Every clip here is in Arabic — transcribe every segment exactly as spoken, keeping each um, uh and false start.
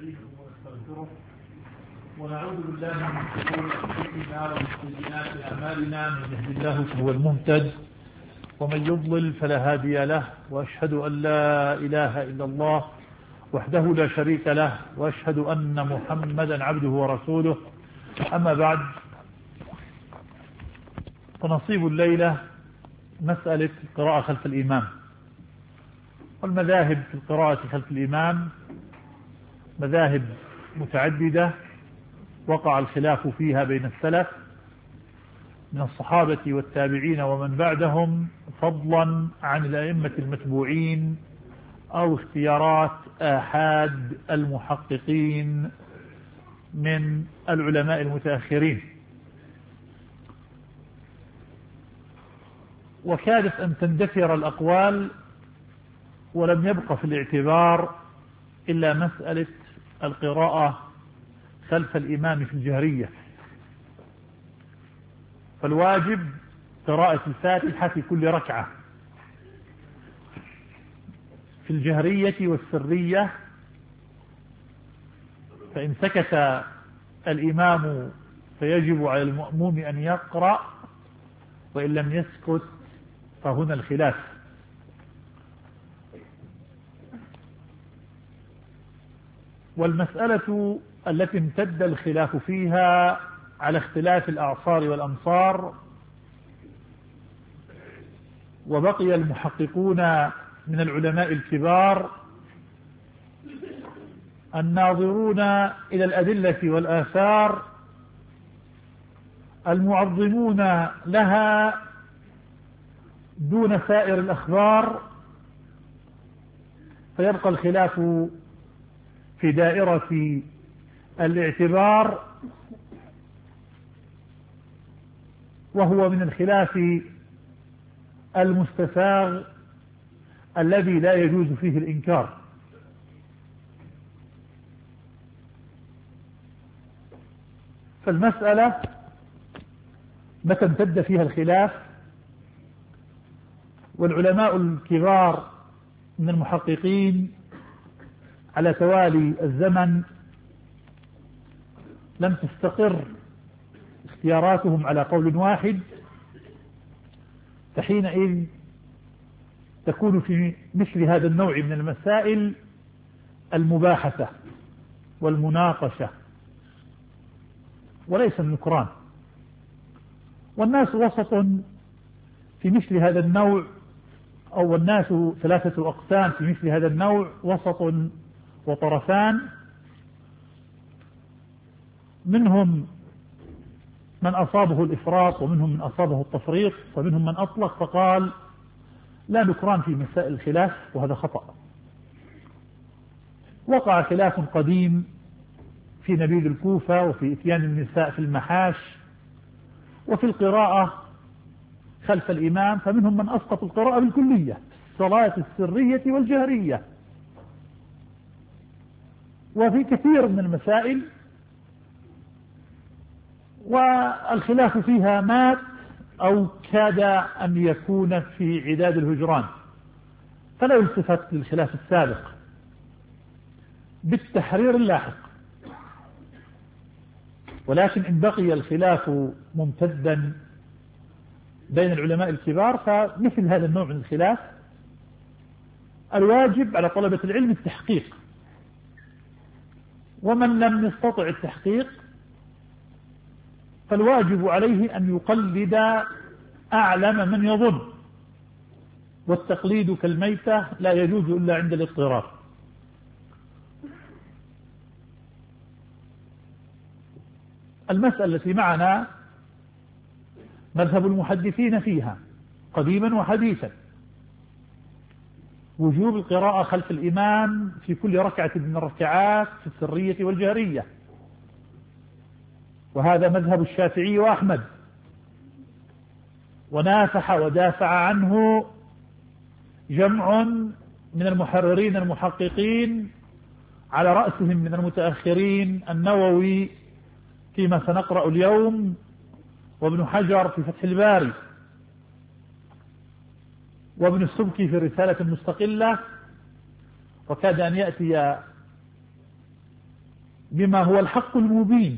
ونستعينه ونستغفره ونعوذ بالله من شرور انفسنا ومن سيئات اعمالنا، من يهد الله فهو المهتد ومن يضلل فلا هادي له، واشهد ان لا اله الا الله وحده لا شريك له، واشهد ان محمدا عبده ورسوله. اما بعد، فنصيب الليله مساله القراءه خلف الامام. والمذاهب في القراءه خلف الامام مذاهب متعددة وقع الخلاف فيها بين السلف من الصحابة والتابعين ومن بعدهم، فضلا عن الأئمة المتبوعين أو اختيارات آحاد المحققين من العلماء المتأخرين. وكادت أن تندثر الأقوال ولم يبق في الاعتبار إلا مسألة القراءة خلف الإمام في الجهرية. فالواجب قراءة الفاتحة في كل ركعة في الجهرية والسرية، فإن سكت الإمام فيجب على المأموم أن يقرأ، وإن لم يسكت فهنا الخلاف. والمسألة التي امتد الخلاف فيها على اختلاف الأعصار والأمصار، وبقي المحققون من العلماء الكبار الناظرون إلى الأدلة والآثار المعظمون لها دون سائر الأخبار، فيبقى الخلاف في دائرة الاعتبار، وهو من الخلاف المستساغ الذي لا يجوز فيه الإنكار. فالمسألة متى امتد فيها الخلاف والعلماء الكبار من المحققين على توالي الزمن لم تستقر اختياراتهم على قول واحد، فحينئذ تكون في مثل هذا النوع من المسائل المباحثة والمناقشة وليس النكران. والناس وسط في مثل هذا النوع، أو الناس ثلاثة أقسام في مثل هذا النوع، وسط وطرفان. منهم من أصابه الإفراط ومنهم من أصابه التفريط، ومنهم من أطلق فقال لا نكران في مسائل الخلاف، وهذا خطأ. وقع خلاف قديم في نبيذ الكوفة وفي إتيان النساء في المحاش وفي القراءة خلف الإمام، فمنهم من أسقط القراءة بالكلية، الصلاة السرية والجهرية. وفي كثير من المسائل والخلاف فيها مات أو كاد أن يكون في عداد الهجران، فلا يلتفت للخلاف السابق بالتحرير اللاحق. ولكن إن بقي الخلاف ممتدا بين العلماء الكبار، فمثل هذا النوع من الخلاف الواجب على طلبة العلم التحقيق، ومن لم يستطع التحقيق فالواجب عليه أن يقلد أعلم من يظن، والتقليد كالميتة لا يجوز إلا عند الاضطرار. المسألة التي معنا مذهب المحدثين فيها قديما وحديثا وجوب القراءة خلف الإمام في كل ركعة من الركعات في السرية والجهرية، وهذا مذهب الشافعي وأحمد، ونافح ودافع عنه جمع من المحررين المحققين، على رأسهم من المتأخرين النووي فيما سنقرأ اليوم، وابن حجر في فتح الباري، وابن السبكي في رسالة مستقلة، وكاد أن يأتي بما هو الحق المبين،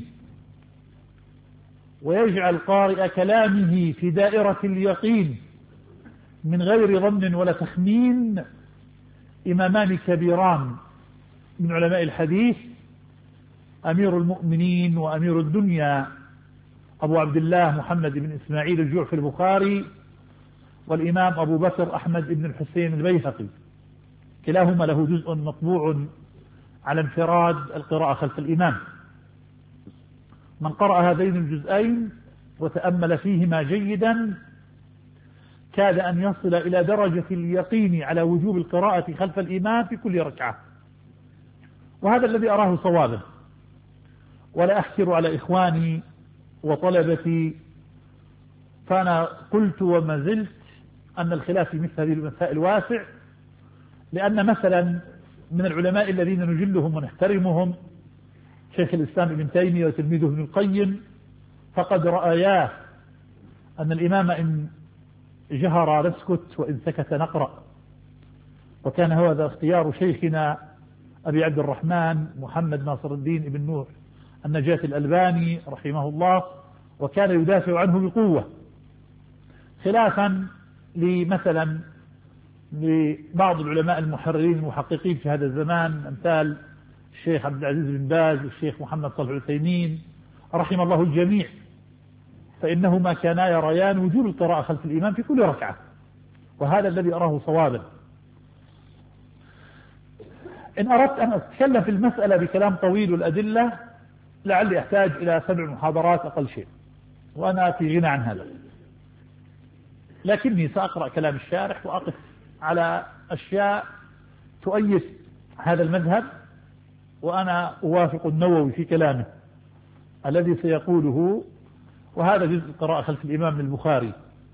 ويجعل قارئ كلامه في دائرة اليقين من غير ظن ولا تخمين إمامان كبيران من علماء الحديث، أمير المؤمنين وأمير الدنيا أبو عبد الله محمد بن إسماعيل الجعفي البخاري، والإمام أبو بكر أحمد بن الحسين البيهقي، كلاهما له جزء مطبوع على انفراد القراءة خلف الإمام. من قرأ هذين الجزئين وتأمل فيهما جيدا كاد أن يصل إلى درجة اليقين على وجوب القراءة خلف الإمام في كل ركعة، وهذا الذي أراه صوابا. ولا أحكر على إخواني وطلبتي، فأنا قلت وما زلت أن الخلاف في مثل هذه المسائل واسع، لأن مثلا من العلماء الذين نجلهم ونحترمهم شيخ الإسلام ابن تيمية وتلميذه ابن القيم، فقد رأياه أن الإمام إن جهر نسكت وإن سكت نقرأ، وكان هذا اختيار شيخنا أبي عبد الرحمن محمد ناصر الدين ابن نوح النجاة الألباني رحمه الله، وكان يدافع عنه بقوة، خلافا لمثلا لبعض العلماء المحررين المحققين في هذا الزمان أمثال الشيخ عبد العزيز بن باز والشيخ محمد صالح العثيمين رحم الله الجميع، فإنهما كانا يريان وجوب القراءة خلف الإمام في كل ركعة، وهذا الذي أراه صوابا. إن أردت أن أتكلم في المسألة بكلام طويل والأدلة لعلي أحتاج إلى سبع محاضرات أقل شيء، وأنا في غنى عن هذا، لكني سأقرأ كلام الشارح وأقف على أشياء تؤيد هذا المذهب، وأنا أوافق النووي في كلامه الذي سيقوله، وهذا جزء القراءة خلف الإمام البخاري.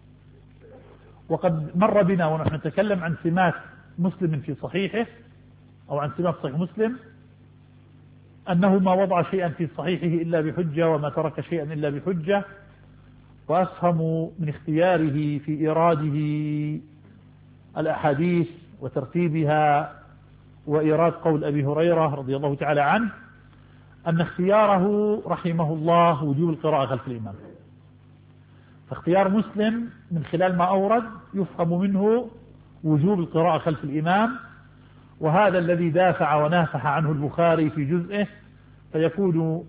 وقد مر بنا ونحن نتكلم عن سمات مسلم في صحيحه أو عن سمات صحيح مسلم أنه ما وضع شيئا في صحيحه إلا بحجة، وما ترك شيئا إلا بحجة، وأفهم من اختياره في إيراده الأحاديث وترتيبها وإيراد قول أبي هريرة رضي الله تعالى عنه أن اختياره رحمه الله وجوب القراءة خلف الإمام. فاختيار مسلم من خلال ما أورد يفهم منه وجوب القراءة خلف الإمام، وهذا الذي دافع ونافح عنه البخاري في جزئه، فيكون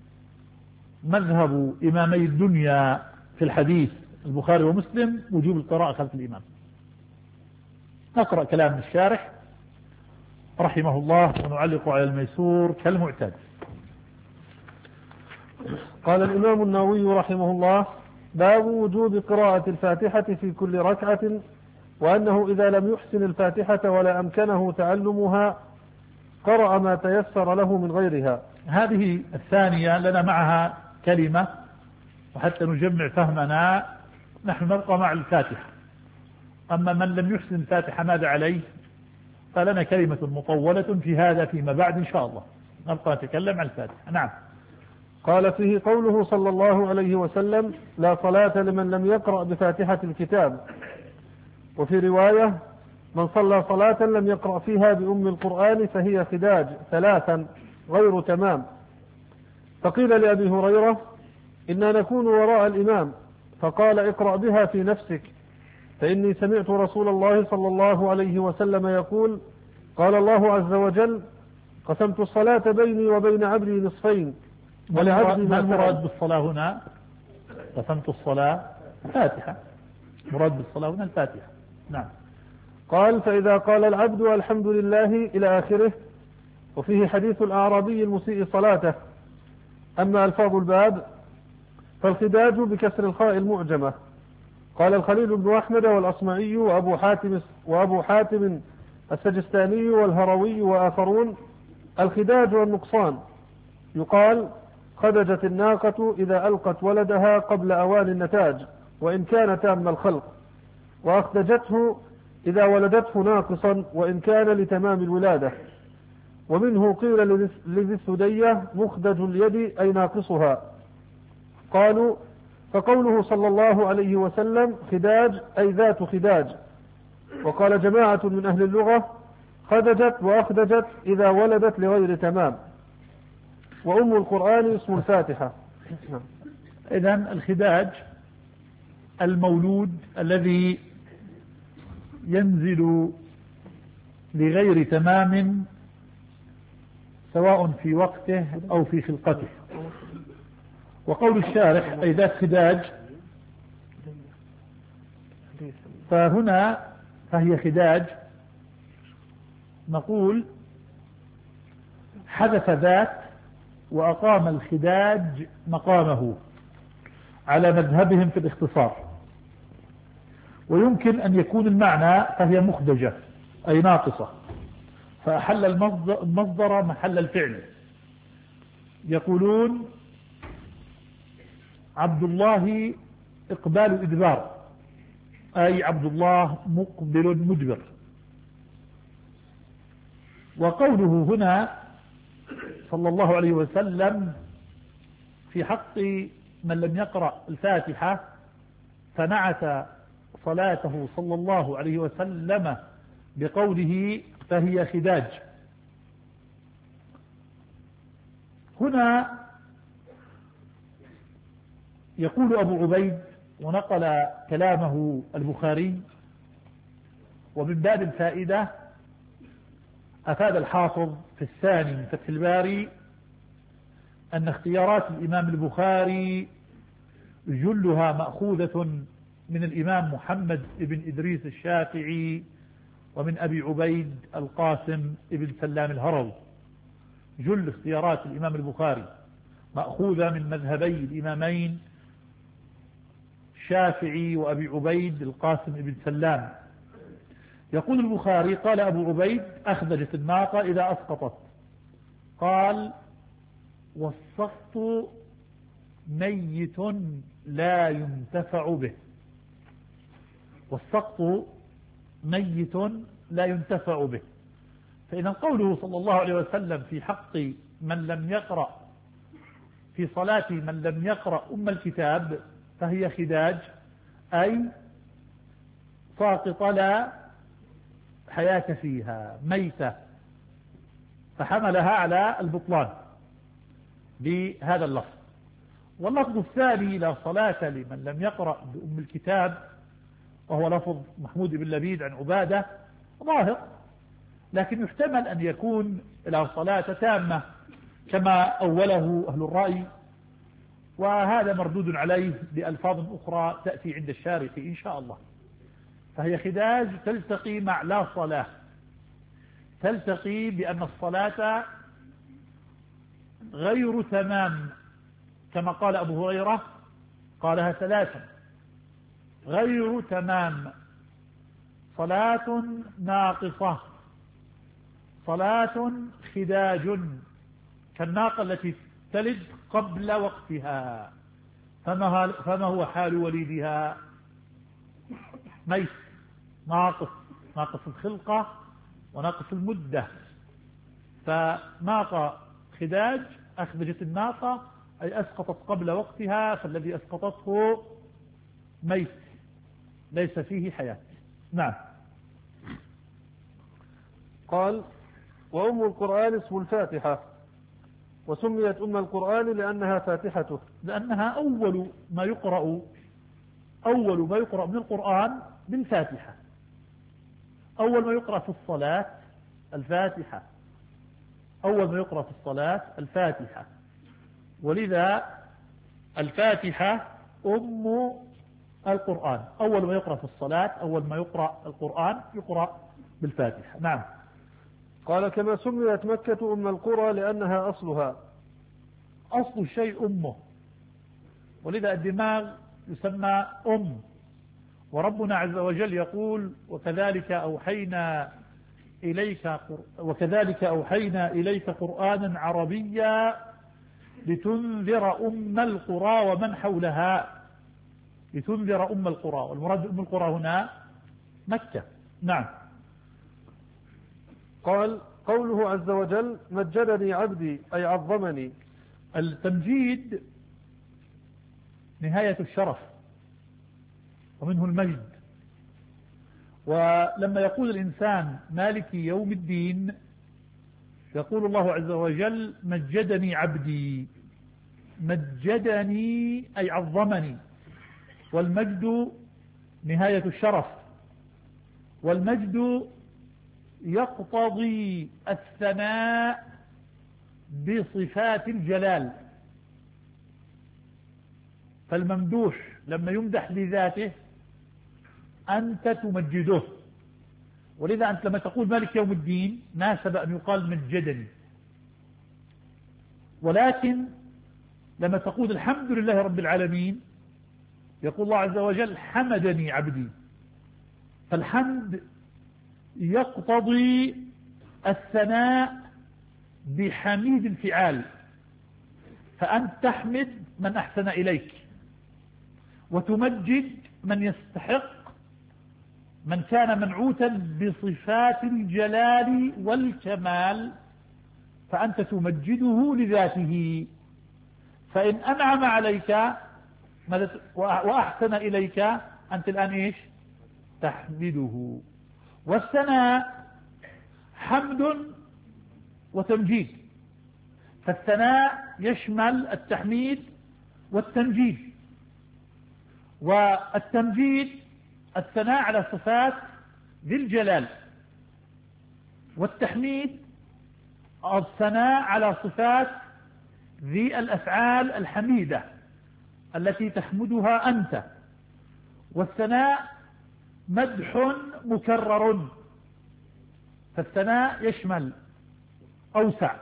مذهب إمامي الدنيا في الحديث البخاري ومسلم وجوب القراءة خلف الإمام. نقرأ كلام الشارح رحمه الله ونعلق على الميسور كالمعتاد. قال الإمام النووي رحمه الله: باب وجوب قراءة الفاتحة في كل ركعة، وأنه إذا لم يحسن الفاتحة ولا أمكنه تعلمها قرأ ما تيسر له من غيرها. هذه الثانية لنا معها كلمة، وحتى نجمع فهمنا نحن نبقى مع الفاتحة. أما من لم يحسن الفاتحة ماذا عليه؟ فلنا كلمة مطولة في هذا فيما بعد إن شاء الله، نبقى نتكلم عن الفاتحة. نعم. قال فيه قوله صلى الله عليه وسلم: لا صلاة لمن لم يقرأ بفاتحة الكتاب. وفي رواية: من صلى صلاة لم يقرأ فيها بأم القرآن فهي خداج ثلاثا غير تمام. فقيل لأبي هريرة: إنا نكون وراء الإمام، فقال: اقرأ بها في نفسك، فإني سمعت رسول الله صلى الله عليه وسلم يقول: قال الله عز وجل: قسمت الصلاة بيني وبين عبدي نصفين ولعبدي ما المراد بالصلاة هنا؟ قسمت الصلاة فاتحة، مراد بالصلاة هنا الفاتحة. نعم. قال: فإذا قال العبد الحمد لله إلى آخره. وفيه حديث الأعرابي المسيء صلاته. أما ألفاظ الباب فالخداج بكسر الخاء المعجمة. قال الخليل بن أحمد والأصمعي وأبو حاتم وأبو حاتم السجستاني والهروي وآخرون: الخداج والنقصان. يقال: خدجت الناقة إذا ألقت ولدها قبل أوان النتاج وإن كان تام الخلق، وأخدجته إذا ولدته ناقصا وإن كان لتمام الولادة. ومنه قيل لذي الثدية: مخدج اليد أي ناقصها. قالوا: فقوله صلى الله عليه وسلم خداج أي ذات خداج. وقال جماعة من أهل اللغة: خدجت وأخدجت إذا ولدت لغير تمام. وأم القرآن اسم الفاتحة. إذن الخداج المولود الذي ينزل لغير تمام سواء في وقته أو في خلقته. وقول الشارح أي ذات خداج، فهنا فهي خداج نقول حذف ذات وأقام الخداج مقامه على مذهبهم في الاختصار. ويمكن أن يكون المعنى فهي مخدجة أي ناقصة، فأحل المصدر محل الفعل. يقولون عبد الله إقبال إدبار، أي عبد الله مقبل مدبر. وقوله هنا صلى الله عليه وسلم في حق من لم يقرأ الفاتحة فنعت صلاته صلى الله عليه وسلم بقوله فهي خداج. هنا يقول أبو عبيد ونقل كلامه البخاري، ومن باب الفائدة أفاد الحافظ في الثاني من فتح الباري أن اختيارات الإمام البخاري جلها مأخوذة من الإمام محمد بن إدريس الشافعي ومن أبي عبيد القاسم بن سلام الهروي. جل اختيارات الإمام البخاري مأخوذة من مذهبي الإمامين الشافعي وأبي عبيد القاسم بن سلام. يقول البخاري قال أبو عبيد أخذجت الناقة إذا أسقطت، قال والسقط ميت لا ينتفع به. والسقط ميت لا ينتفع به. فإذا قوله صلى الله عليه وسلم في حق من لم يقرأ في صلاة من لم يقرأ أم الكتاب فهي خداج أي ساقط لا حياة فيها ميتة، فحملها على البطلان بهذا اللفظ. واللفظ الثاني لا صلاة لمن لم يقرأ بأم الكتاب وهو لفظ محمود بن لبيد عن عبادة ظاهر، لكن يحتمل أن يكون لا صلاة تامة كما أوله أهل الرأي، وهذا مردود عليه بألفاظ أخرى تأتي عند الشارح إن شاء الله. فهي خداج تلتقي مع لا صلاة، تلتقي بأن الصلاة غير تمام كما قال أبو هريرة قالها ثلاثا غير تمام، صلاة ناقصة، صلاة خداج كالناقة التي تلد قبل وقتها، فما فما هو حال وليدها؟ ميت ناقص، ناقص الخلقة وناقص المدة. فناقة خداج أخرجت الناقة أي أسقطت قبل وقتها، فالذي أسقطته ميت ليس فيه حياة. نعم. قال وأم القرآن اسم الفاتحة، وسميت أم القرآن لأنها فاتحته، لأنها أول ما يقرأ أول ما يقرأ من القرآن بالفاتحة. أول ما يقرأ في الصلاة الفاتحة، أول ما يقرأ في الصلاة الفاتحة، ولذا الفاتحة أم القرآن. أول ما يقرأ في الصلاة، أول ما يقرأ القرآن يقرأ بالفاتحة. نعم. قال كما سميت مكة أم القرى لأنها أصلها، أصل الشيء أمه، ولذا الدماغ يسمى أم. وربنا عز وجل يقول وكذلك أوحينا إليك وكذلك أوحينا إليك قرآنا عربيا لتنذر أم القرى ومن حولها، لتنذر أم القرى، والمراد أم القرى هنا مكة. نعم. قال قوله عز وجل مجدني عبدي أي عظمني. التمجيد نهاية الشرف ومنه المجد. ولما يقول الإنسان مالك يوم الدين يقول الله عز وجل مجدني عبدي. مجدني أي عظمني، والمجد نهاية الشرف، والمجد يقتضي الثناء بصفات الجلال. فالممدوح لما يمدح لذاته أنت تمجده، ولذا أنت لما تقول مالك يوم الدين ناسب أن يقال مجدني. ولكن لما تقول الحمد لله رب العالمين يقول الله عز وجل حمدني عبدي. فالحمد يقتضي الثناء بحميد الفعال، فأنت تحمد من أحسن إليك، وتمجد من يستحق، من كان منعوتا بصفات الجلال والكمال، فأنت تمجده لذاته. فإن أنعم عليك وأحسن إليك أنت الآن إيش؟ تحمده. والثناء حمد وتمجيد، فالثناء يشمل التحميد والتمجيد. والتمجيد الثناء على صفات ذي الجلال، والتحميد الثناء على صفات ذي الأفعال الحميدة التي تحمدها أنت. والثناء مدح مكرر، فالثناء يشمل أوسع.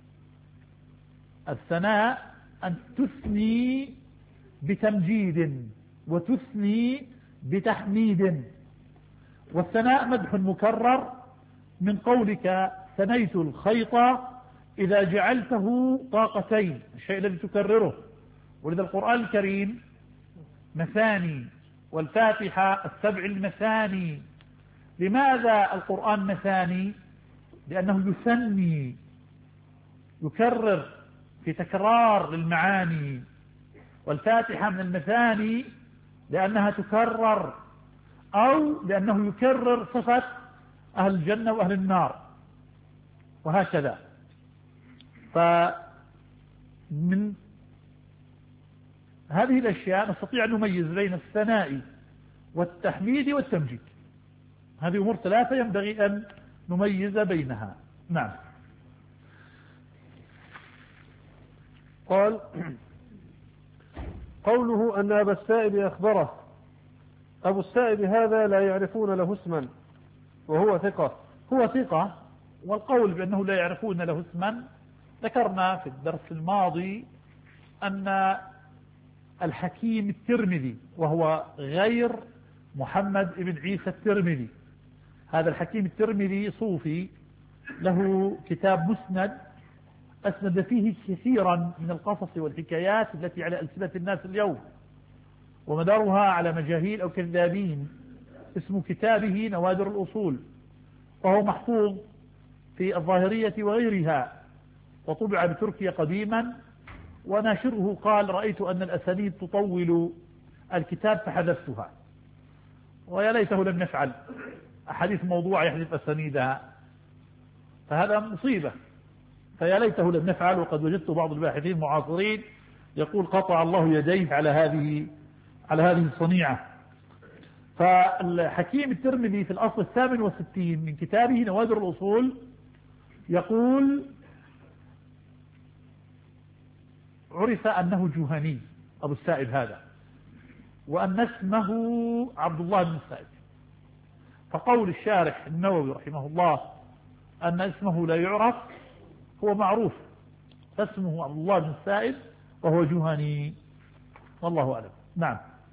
الثناء أن تثني بتمجيد وتثني بتحميد. والثناء مدح مكرر من قولك ثنيت الخيط إذا جعلته طاقتين، الشيء الذي تكرره. ولذا القرآن الكريم مثاني، والفاتحة السبع المثاني. لماذا القرآن مثاني؟ لأنه يثني، يكرر في تكرار للمعاني. والفاتحة من المثاني لأنها تكرر، أو لأنه يكرر صفة أهل الجنة وأهل النار، وهكذا. فمن هذه الأشياء نستطيع أن نميز بين الثناء والتحميد والتمجيد. هذه أمور ثلاثة ينبغي أن نميز بينها. نعم. قال قوله أن أبا السائب أخبره. أبو السائب هذا لا يعرفون له اسما وهو ثقة. هو ثقة، والقول بأنه لا يعرفون له اسما ذكرنا في الدرس الماضي أن الحكيم الترمذي، وهو غير محمد بن عيسى الترمذي، هذا الحكيم الترمذي صوفي له كتاب مسند أسند فيه كثيرا من القصص والحكايات التي على ألسنة الناس اليوم، ومدارها على مجاهيل أو كذابين. اسم كتابه نوادر الأصول، وهو محفوظ في الظاهرية وغيرها، وطبع بتركيا قديما. وناشره قال رأيت أن الأسانيد تطول الكتاب فحذفتها، ويا ليته لم يفعل. أحاديث موضوع يحذف أسانيدها، فهذا مصيبة، فيا ليته لم يفعل. وقد وجدت بعض الباحثين المعاصرين يقول قطع الله يديه على هذه على هذه الصنيعة. فالحكيم الترمذي في الأصل الثامن والستين من كتابه نوادر الأصول يقول عرف أنه جهني أبو السائب هذا، وأن اسمه عبد الله بن السائب. فقول الشارح النووي رحمه الله أن اسمه لا يعرف هو معروف، فاسمه عبد الله بن السائب وهو جهني، والله أعلم. نعم.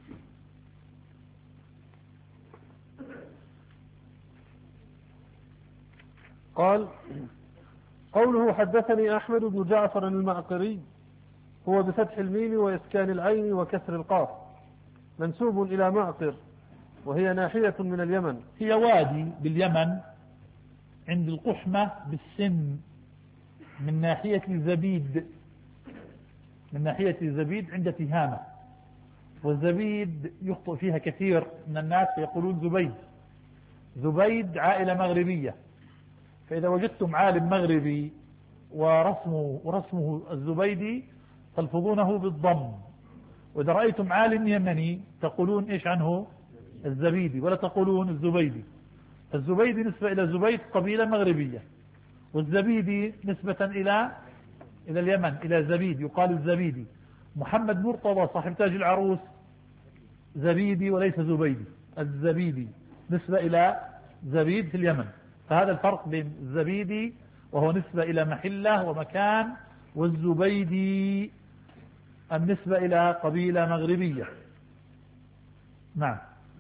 قال قوله حدثني أحمد بن جعفر المعقري، هو بفتح الميم وإسكان العين وكسر القاف، منسوب إلى معقر، وهي ناحية من اليمن. هي وادي باليمن عند القحمة بالسن، من ناحية الزبيد، من ناحية الزبيد عند تهامة. والزبيد يخطئ فيها كثير من الناس يقولون زبيد. زبيد عائلة مغربية، فإذا وجدتم عالم مغربي ورسمه, ورسمه الزبيدي تلفظونه بالضم، وإذا رأيتم عالم يمني تقولون إيش عنه؟ الزبيدي، ولا تقولون الزبيدي. الزبيدي نسبة إلى زبيد قبيلة مغربية، والزبيدي نسبة إلى إلى اليمن، إلى زبيد، يقال الزبيدي. محمد مرتضى صاحب تاج العروس زبيدي وليس زبيدي، الزبيدي نسبة إلى زبيد في اليمن. فهذا الفرق بين الزبيدي وهو نسبة إلى محلة ومكان، والزبيدي النسبة إلى قبيلة مغربية. نعم.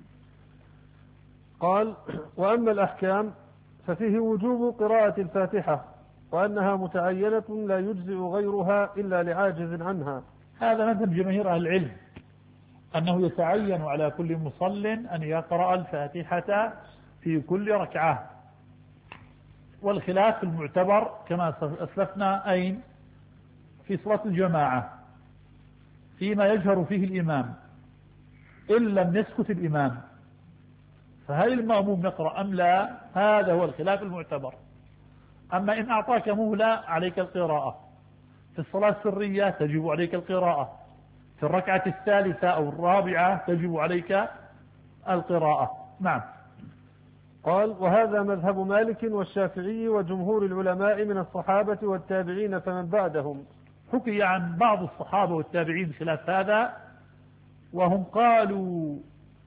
قال: وأما الأحكام ففيه وجوب قراءة الفاتحة، وأنها متعينة لا يجزئ غيرها إلا لعاجز عنها. هذا مذهب جماهير أهل العلم، أنه يتعين على كل مصل أن يقرأ الفاتحة في كل ركعة. والخلاف المعتبر كما أسلفنا أين؟ في صلاة الجماعة، فيما يجهر فيه الإمام إن لم يسكت الإمام، فهل المأموم يقرأ أم لا؟ هذا هو الخلاف المعتبر. أما إن أعطاك مهلة عليك القراءة، في الصلاة السرية تجب عليك القراءة، في الركعة الثالثة أو الرابعة تجب عليك القراءة. نعم. قال: وهذا مذهب مالك والشافعي وجمهور العلماء من الصحابة والتابعين فمن بعدهم. حكي عن بعض الصحابة والتابعين خلاف هذا، وهم قالوا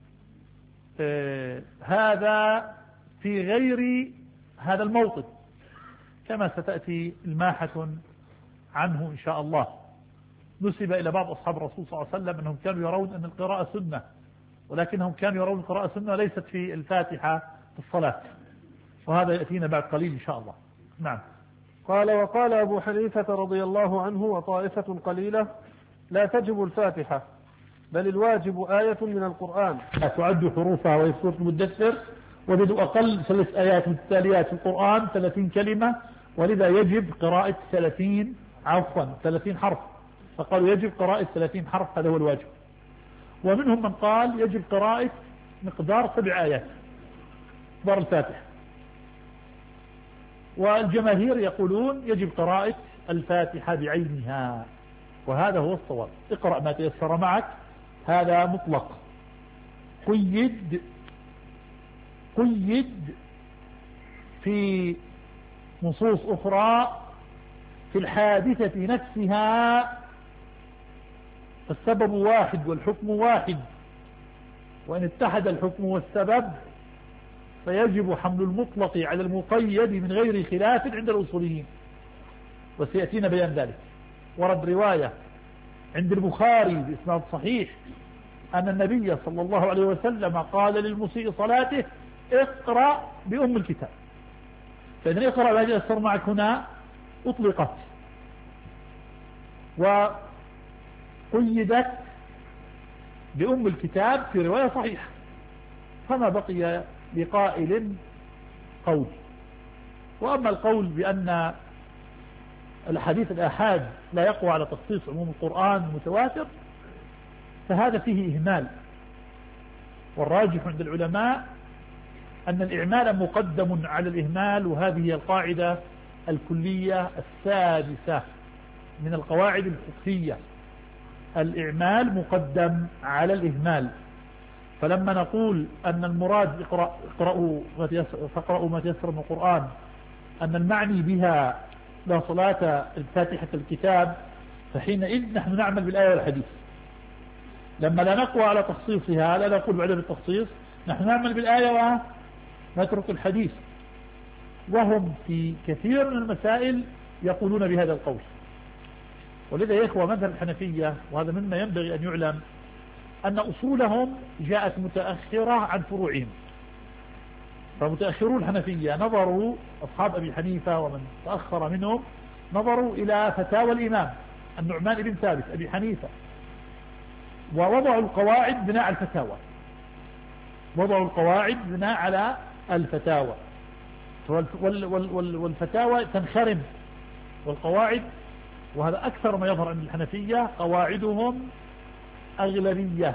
آه هذا في غير هذا الموطن، كما ستأتي الماحة عنه إن شاء الله. نسب إلى بعض أصحاب الرسول صلى الله عليه وسلم أنهم كانوا يرون أن القراءة سنة، ولكنهم كانوا يرون القراءة سنة وليست في الفاتحة في الصلاة، وهذا يأتينا بعد قليل إن شاء الله. نعم. قال: وقال أبو حنيفة رضي الله عنه وطائفة قليلة: لا تجب الفاتحة، بل الواجب آية من القرآن تعد حروفها وهي سورة المدثر، وبدو أقل ثلاث آيات متتاليات في القرآن ثلاثين كلمة، ولذا يجب قراءة ثلاثين عفوا ثلاثين حرف، فقالوا يجب قراءة ثلاثين حرف، هذا هو الواجب. ومنهم من قال يجب قراءة مقدار سبع آيات مقدار الفاتحة، والجماهير يقولون يجب قراءة الفاتحة بعينها، وهذا هو الصواب. اقرأ ما تيسر معك، هذا مطلق. قيد قيد في نصوص أخرى في الحادثة نفسها، فالسبب واحد والحكم واحد، وإن اتحد الحكم والسبب فيجب حمل المطلق على المقيد من غير خلاف عند الأصوليين، وسيأتينا بيان ذلك. ورد رواية عند البخاري بإسناد صحيح أن النبي صلى الله عليه وسلم قال للمسيء صلاته: اقرأ بأم الكتاب. فإذن اقرأ بهذه السر معك هنا أطلقت وقيدت بأم الكتاب في رواية صحيحة، فما بقي لقائل قول. وأما القول بأن الحديث الآحاد لا يقوى على تخصيص عموم القرآن المتواتر فهذا فيه إهمال، والراجح عند العلماء أن الإعمال مقدم على الإهمال، وهذه هي القاعدة الكلية السادسة من القواعد الفقهية، الإعمال مقدم على الإهمال. فلما نقول أن المراد اقرأ اقرأوا فاقرأوا ما تيسر من القرآن، أن المعني بها لا صلاة الفاتحة الكتاب، فحينئذ نحن نعمل بالآية والحديث. لما لا نقوى على تخصيصها، لا نقول بعدم التخصيص، نحن نعمل بالآية ونترك الحديث. وهم في كثير من المسائل يقولون بهذا القول. ولذا يا إخوة مذهب الحنفية، وهذا مما ينبغي أن يعلم، أن أصولهم جاءت متأخرة عن فروعهم. فمتأخرون الحنفية نظروا، أصحاب أبي حنيفة ومن تأخر منهم، نظروا إلى فتاوى الإمام النعمان بن ثابت أبي حنيفة، ووضعوا القواعد بناء على الفتاوى، وضعوا القواعد بناء على الفتاوى، والفتاوى تنخرم، والقواعد، وهذا أكثر ما يظهر عند الحنفية، قواعدهم أغلبية،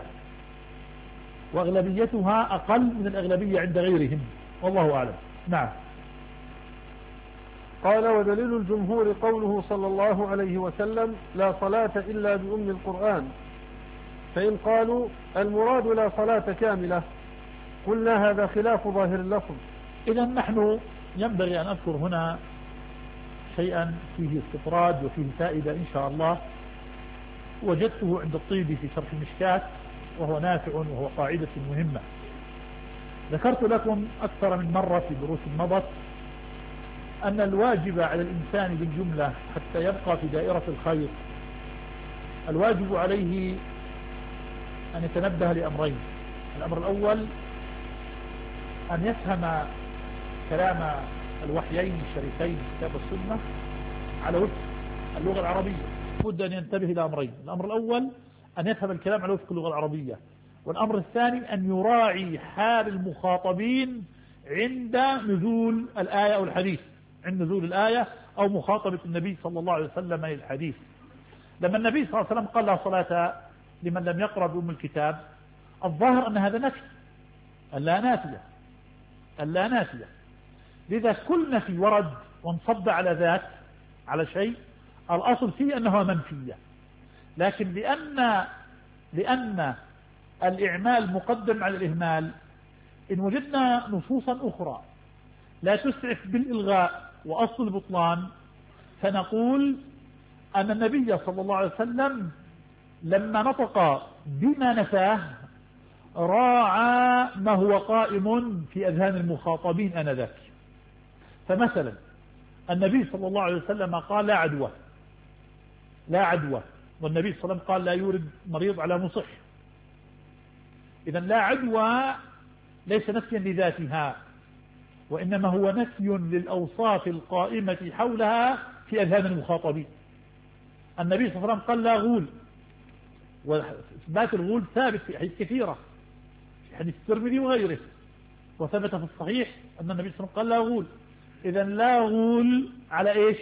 وأغلبيتها أقل من الأغلبية عند غيرهم، والله أعلم. نعم. قال: ودليل الجمهور قوله صلى الله عليه وسلم: لا صلاة إلا بأم القرآن. فإن قالوا المراد لا صلاة كاملة قلنا هذا خلاف ظاهر اللفظ. إذا نحن ينبغي أن أذكر هنا شيئا فيه استطراد وفيه فائدة إن شاء الله، وجدته عند الطيبي في شرح المشكات وهو نافع وهو قاعدة مهمة. ذكرت لكم أكثر من مرة في دروس مضت أن الواجب على الإنسان بالجملة حتى يبقى في دائرة الخير، الواجب عليه أن يتنبه لأمرين. الأمر الأول أن يفهم كلام الوحيين الشريفين كتاب السنة على وفق اللغة العربية. بد أن ينتبه إلى أمرين: الأمر الأول أن يفهم الكلام على وفق اللغة العربية، والأمر الثاني أن يراعي حال المخاطبين عند نزول الآية أو الحديث، عند نزول الآية أو مخاطبة النبي صلى الله عليه وسلم للحديث. لما النبي صلى الله عليه وسلم قال لا صلاة لمن لم يقرأ بأم الكتاب، الظاهر أن هذا نفي، اللا نافية، اللا نافية. لذا كل نفي ورد وانصب على ذات على شيء الأصل فيه أنه منفية، لكن لأن لأن الإعمال مقدم على الإهمال، إن وجدنا نصوصا أخرى لا تسعف بالإلغاء وأصل البطلان فنقول أن النبي صلى الله عليه وسلم لما نطق بما نفاه راعى ما هو قائم في أذهان المخاطبين آنذاك. فمثلا النبي صلى الله عليه وسلم قال لا عدوى، لا عدوى، والنبي صلى الله عليه وسلم قال لا يورد مريض على مصح. إذا لا عدوى ليس نفيا لذاتها، وإنما هو نفي للأوصاف القائمة حولها في أذهان المخاطبين. النبي صلى الله عليه وسلم قال لا غول، وإثبات الغول ثابت في أحاديث كثيرة، في حديث الترمذي وغيره، وثبت في الصحيح أن النبي صلى الله عليه وسلم قال لا غول. إذا لا غول على إيش؟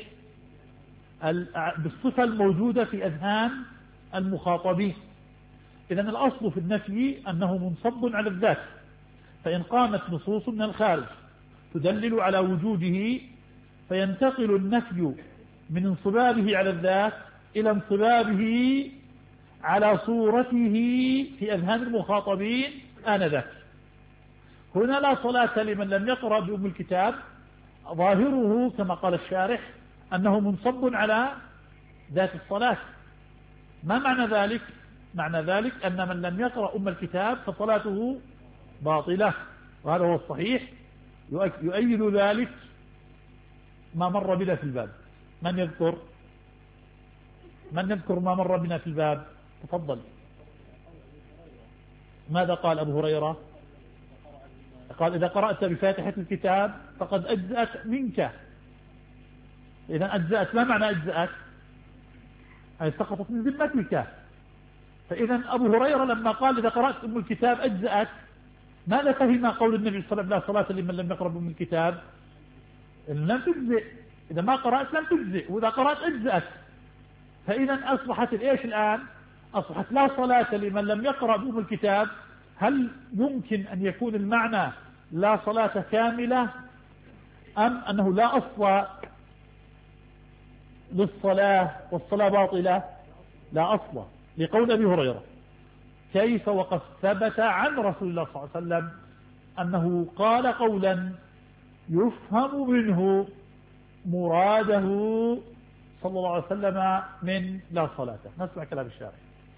بالصفة الموجودة في أذهان المخاطبين. إذا الأصل في النفي أنه منصب على الذات، فإن قامت نصوص من الخارج تدلل على وجوده فينتقل النفي من انصبابه على الذات إلى انصبابه على صورته في أذهان المخاطبين آنذاك. هنا لا صلاة لمن لم يقرأ بأم الكتاب، ظاهره كما قال الشارح أنه منصب على ذات الصلاة. ما معنى ذلك؟ معنى ذلك أن من لم يقرأ أم الكتاب فصلاته باطلة، وهذا هو الصحيح. يؤيد ذلك ما مر بنا في الباب. من يذكر من يذكر ما مر بنا في الباب؟ تفضل. ماذا قال أبو هريرة؟ قال إذا قرأت بفاتحة الكتاب فقد أجزأت منك. إذا أجزأت ما معنى أجزأت؟ أي سقطت من ذمتك. فإذا أبو هريرة لما قال إذا قرأت أم الكتاب أجزأت، ماذا فهم قول النبي صلى الله عليه وسلم لا صلاة لمن لم يقرأ بأم الكتاب؟ لم تجزئ، إذا ما قرأت لم تجزئ، وإذا قرأت أجزأت. فإذا أصبحت الإيش الآن؟ أصبحت لا صلاة لمن لم يقرأ بأم الكتاب. هل يمكن أن يكون المعنى لا صلاة كاملة، أم أنه لا أصل للصلاة والصلاة باطلة؟ لا أصل، لقول أبي هريرة. كيف وقد ثبت عن رسول الله صلى الله عليه وسلم أنه قال قولا يفهم منه مراده صلى الله عليه وسلم من لا صلاة. نسمع كلام الشارع.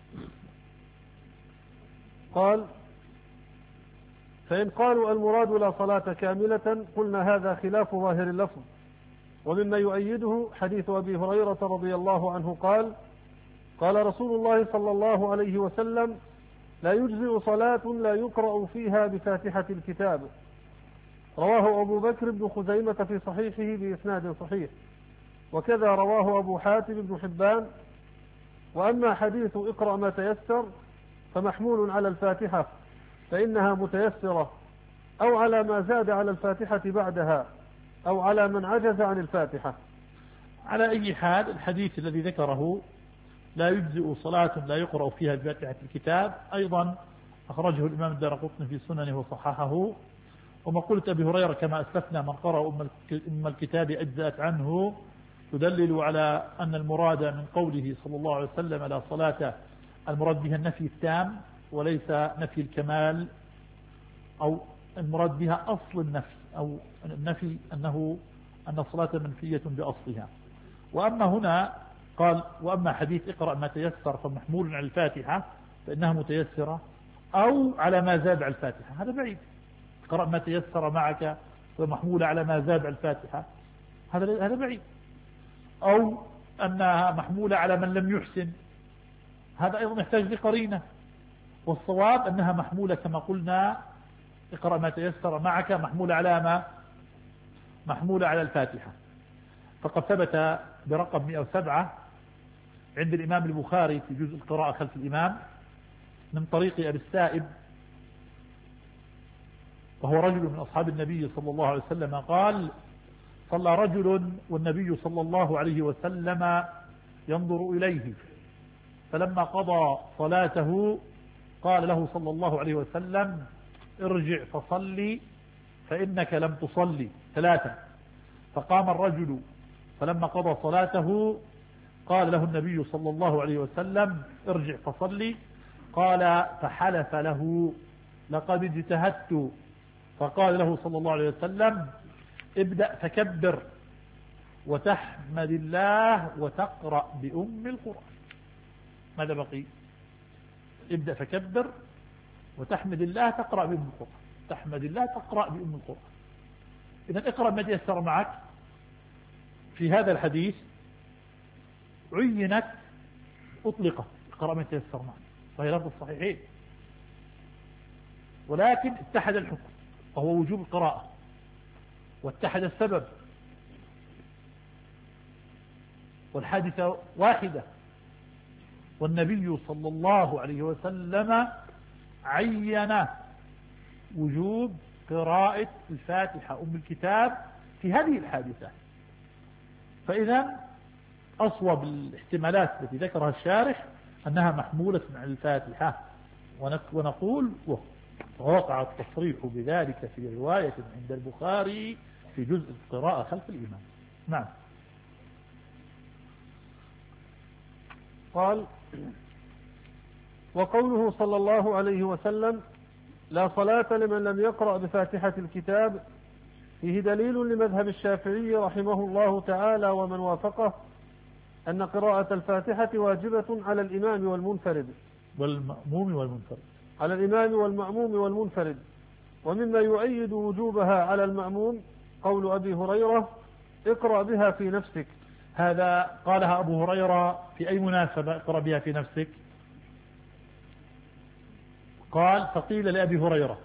قال: فإن قالوا المراد لا صلاة كاملة قلنا هذا خلاف ظاهر اللفظ. ومما يؤيده حديث أبي هريرة رضي الله عنه قال: قال رسول الله صلى الله عليه وسلم: لا يجزئ صلاة لا يقرأ فيها بفاتحة الكتاب. رواه أبو بكر بن خزيمة في صحيحه بإسناد صحيح، وكذا رواه أبو حاتم بن حبان. وأما حديث اقرأ ما تيسر فمحمول على الفاتحة فإنها متيسرة، أو على ما زاد على الفاتحة بعدها، أو على من عجز عن الفاتحة. على أي حال الحديث الذي ذكره لا يجزئ صلاة لا يقرأ فيها بفاتحة الكتاب أيضا أخرجه الإمام الدارقطني في سننه وصححه، ومقولة أبي هريرة كما أسلفنا من قرأ أم الكتاب أجزأت عنه تدلل على أن المراد من قوله صلى الله عليه وسلم لا صلاة المراد بها النفي التام وليس نفي الكمال، أو المراد بها أصل النفي، أو النفي أنه أن الصلاة منفية بأصلها. وأما هنا قال وأما حديث اقرأ ما تيسر فمحمول على الفاتحة فإنها متيسرة أو على ما زاد على الفاتحة، هذا بعيد. اقرأ ما تيسر معك فمحمول على ما زاد على الفاتحة، هذا هذا بعيد. أو أنها محمولة على من لم يحسن، هذا أيضا يحتاج لقرينة. والصواب أنها محمولة كما قلنا اقرأ ما تيسر معك محمولة على ما محمولة على الفاتحة. فقد ثبت برقم مئة وسبعة عند الإمام البخاري في جزء القراءة خلف الإمام من طريق أبي السائب، وهو رجل من أصحاب النبي صلى الله عليه وسلم، قال صلى رجل والنبي صلى الله عليه وسلم ينظر إليه، فلما قضى صلاته قال له صلى الله عليه وسلم ارجع فصلي فإنك لم تصلي ثلاثة. فقام الرجل فلما قضى صلاته قال له النبي صلى الله عليه وسلم ارجع فصلي، قال فحلف له لقد اجتهدت، فقال له صلى الله عليه وسلم ابدأ فكبر وتحمد الله وتقرأ بأم القرآن. ماذا بقي؟ ابدأ فكبر وتحمد الله تقرأ بأم القرآن، تحمد الله تقرأ بأم القرآن. إذا اقرأ ما تيسر معك. في هذا الحديث عينت أطلقت اقرأ ما تيسر معك، وهي لفظ الصحيحين، ولكن اتحد الحكم وهو وجوب القراءة، واتحد السبب، والحادثة واحدة، والنبي صلى الله عليه وسلم عين وجوب قراءة الفاتحة أم الكتاب في هذه الحادثة. فإذا أصوب الاحتمالات التي ذكرها الشارح أنها محمولة عن الفاتحة، ونقول ووقع التصريح بذلك في رواية عند البخاري في جزء القراءة خلف الإمام. نعم. قال وقوله صلى الله عليه وسلم لا صلاة لمن لم يقرأ بفاتحة الكتاب فيه دليل لمذهب الشافعي رحمه الله تعالى ومن وافقه أن قراءة الفاتحة واجبة على الإمام والمنفرد والمأموم والمنفرد على الإمام والمأموم والمنفرد. ومما يؤيد وجوبها على المأموم قول أبي هريرة اقرأ بها في نفسك. هذا قالها أبو هريرة في أي مناسبة اقرأ بها في نفسك؟ قال فقيل لأبي هريرة،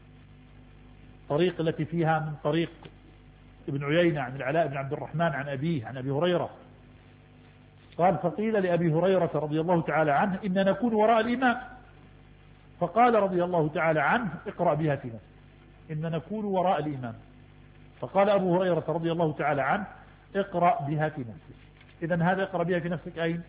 طريق التي فيها من طريق ابن عيينة عن العلاء بن عبد الرحمن عن أبيه عن أبي هريرة، قال فقيل لأبي هريرة رضي الله تعالى عنه إن نكون وراء الإمام، فقال رضي الله تعالى عنه اقرأ بها في نفسك، إن نكون وراء الإمام. فقال أبو هريرة رضي الله تعالى عنه اقرأ بها في نفسك. إذن هذا اقرأ بها في نفسك أين؟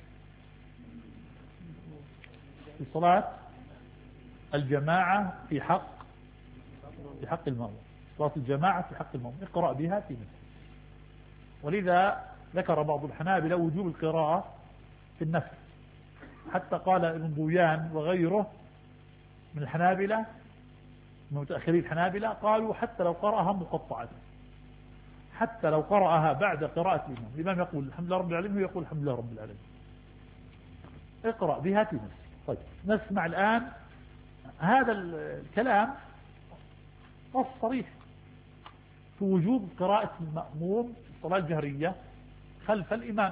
في صلاة الجماعة في حق في حق المأموم، صلاة الجماعة في حق المأموم اقرأ بها في نفسك. ولذا ذكر بعض الحنابلة وجوب القراءة في النفس، حتى قال ابن بويان وغيره من الحنابلة من متأخرين الحنابلة قالوا حتى لو قرأها مقطعة، حتى لو قرأها بعد قراءة الإمام، الإمام يقول الحمد لله رب العالمين ويقول الحمد لله رب العالمين، اقرأ بها في نفسك. طيب نسمع الآن هذا الكلام نص صريح في وجوب قراءة المأموم في الصلاة الجهرية خلف الإمام،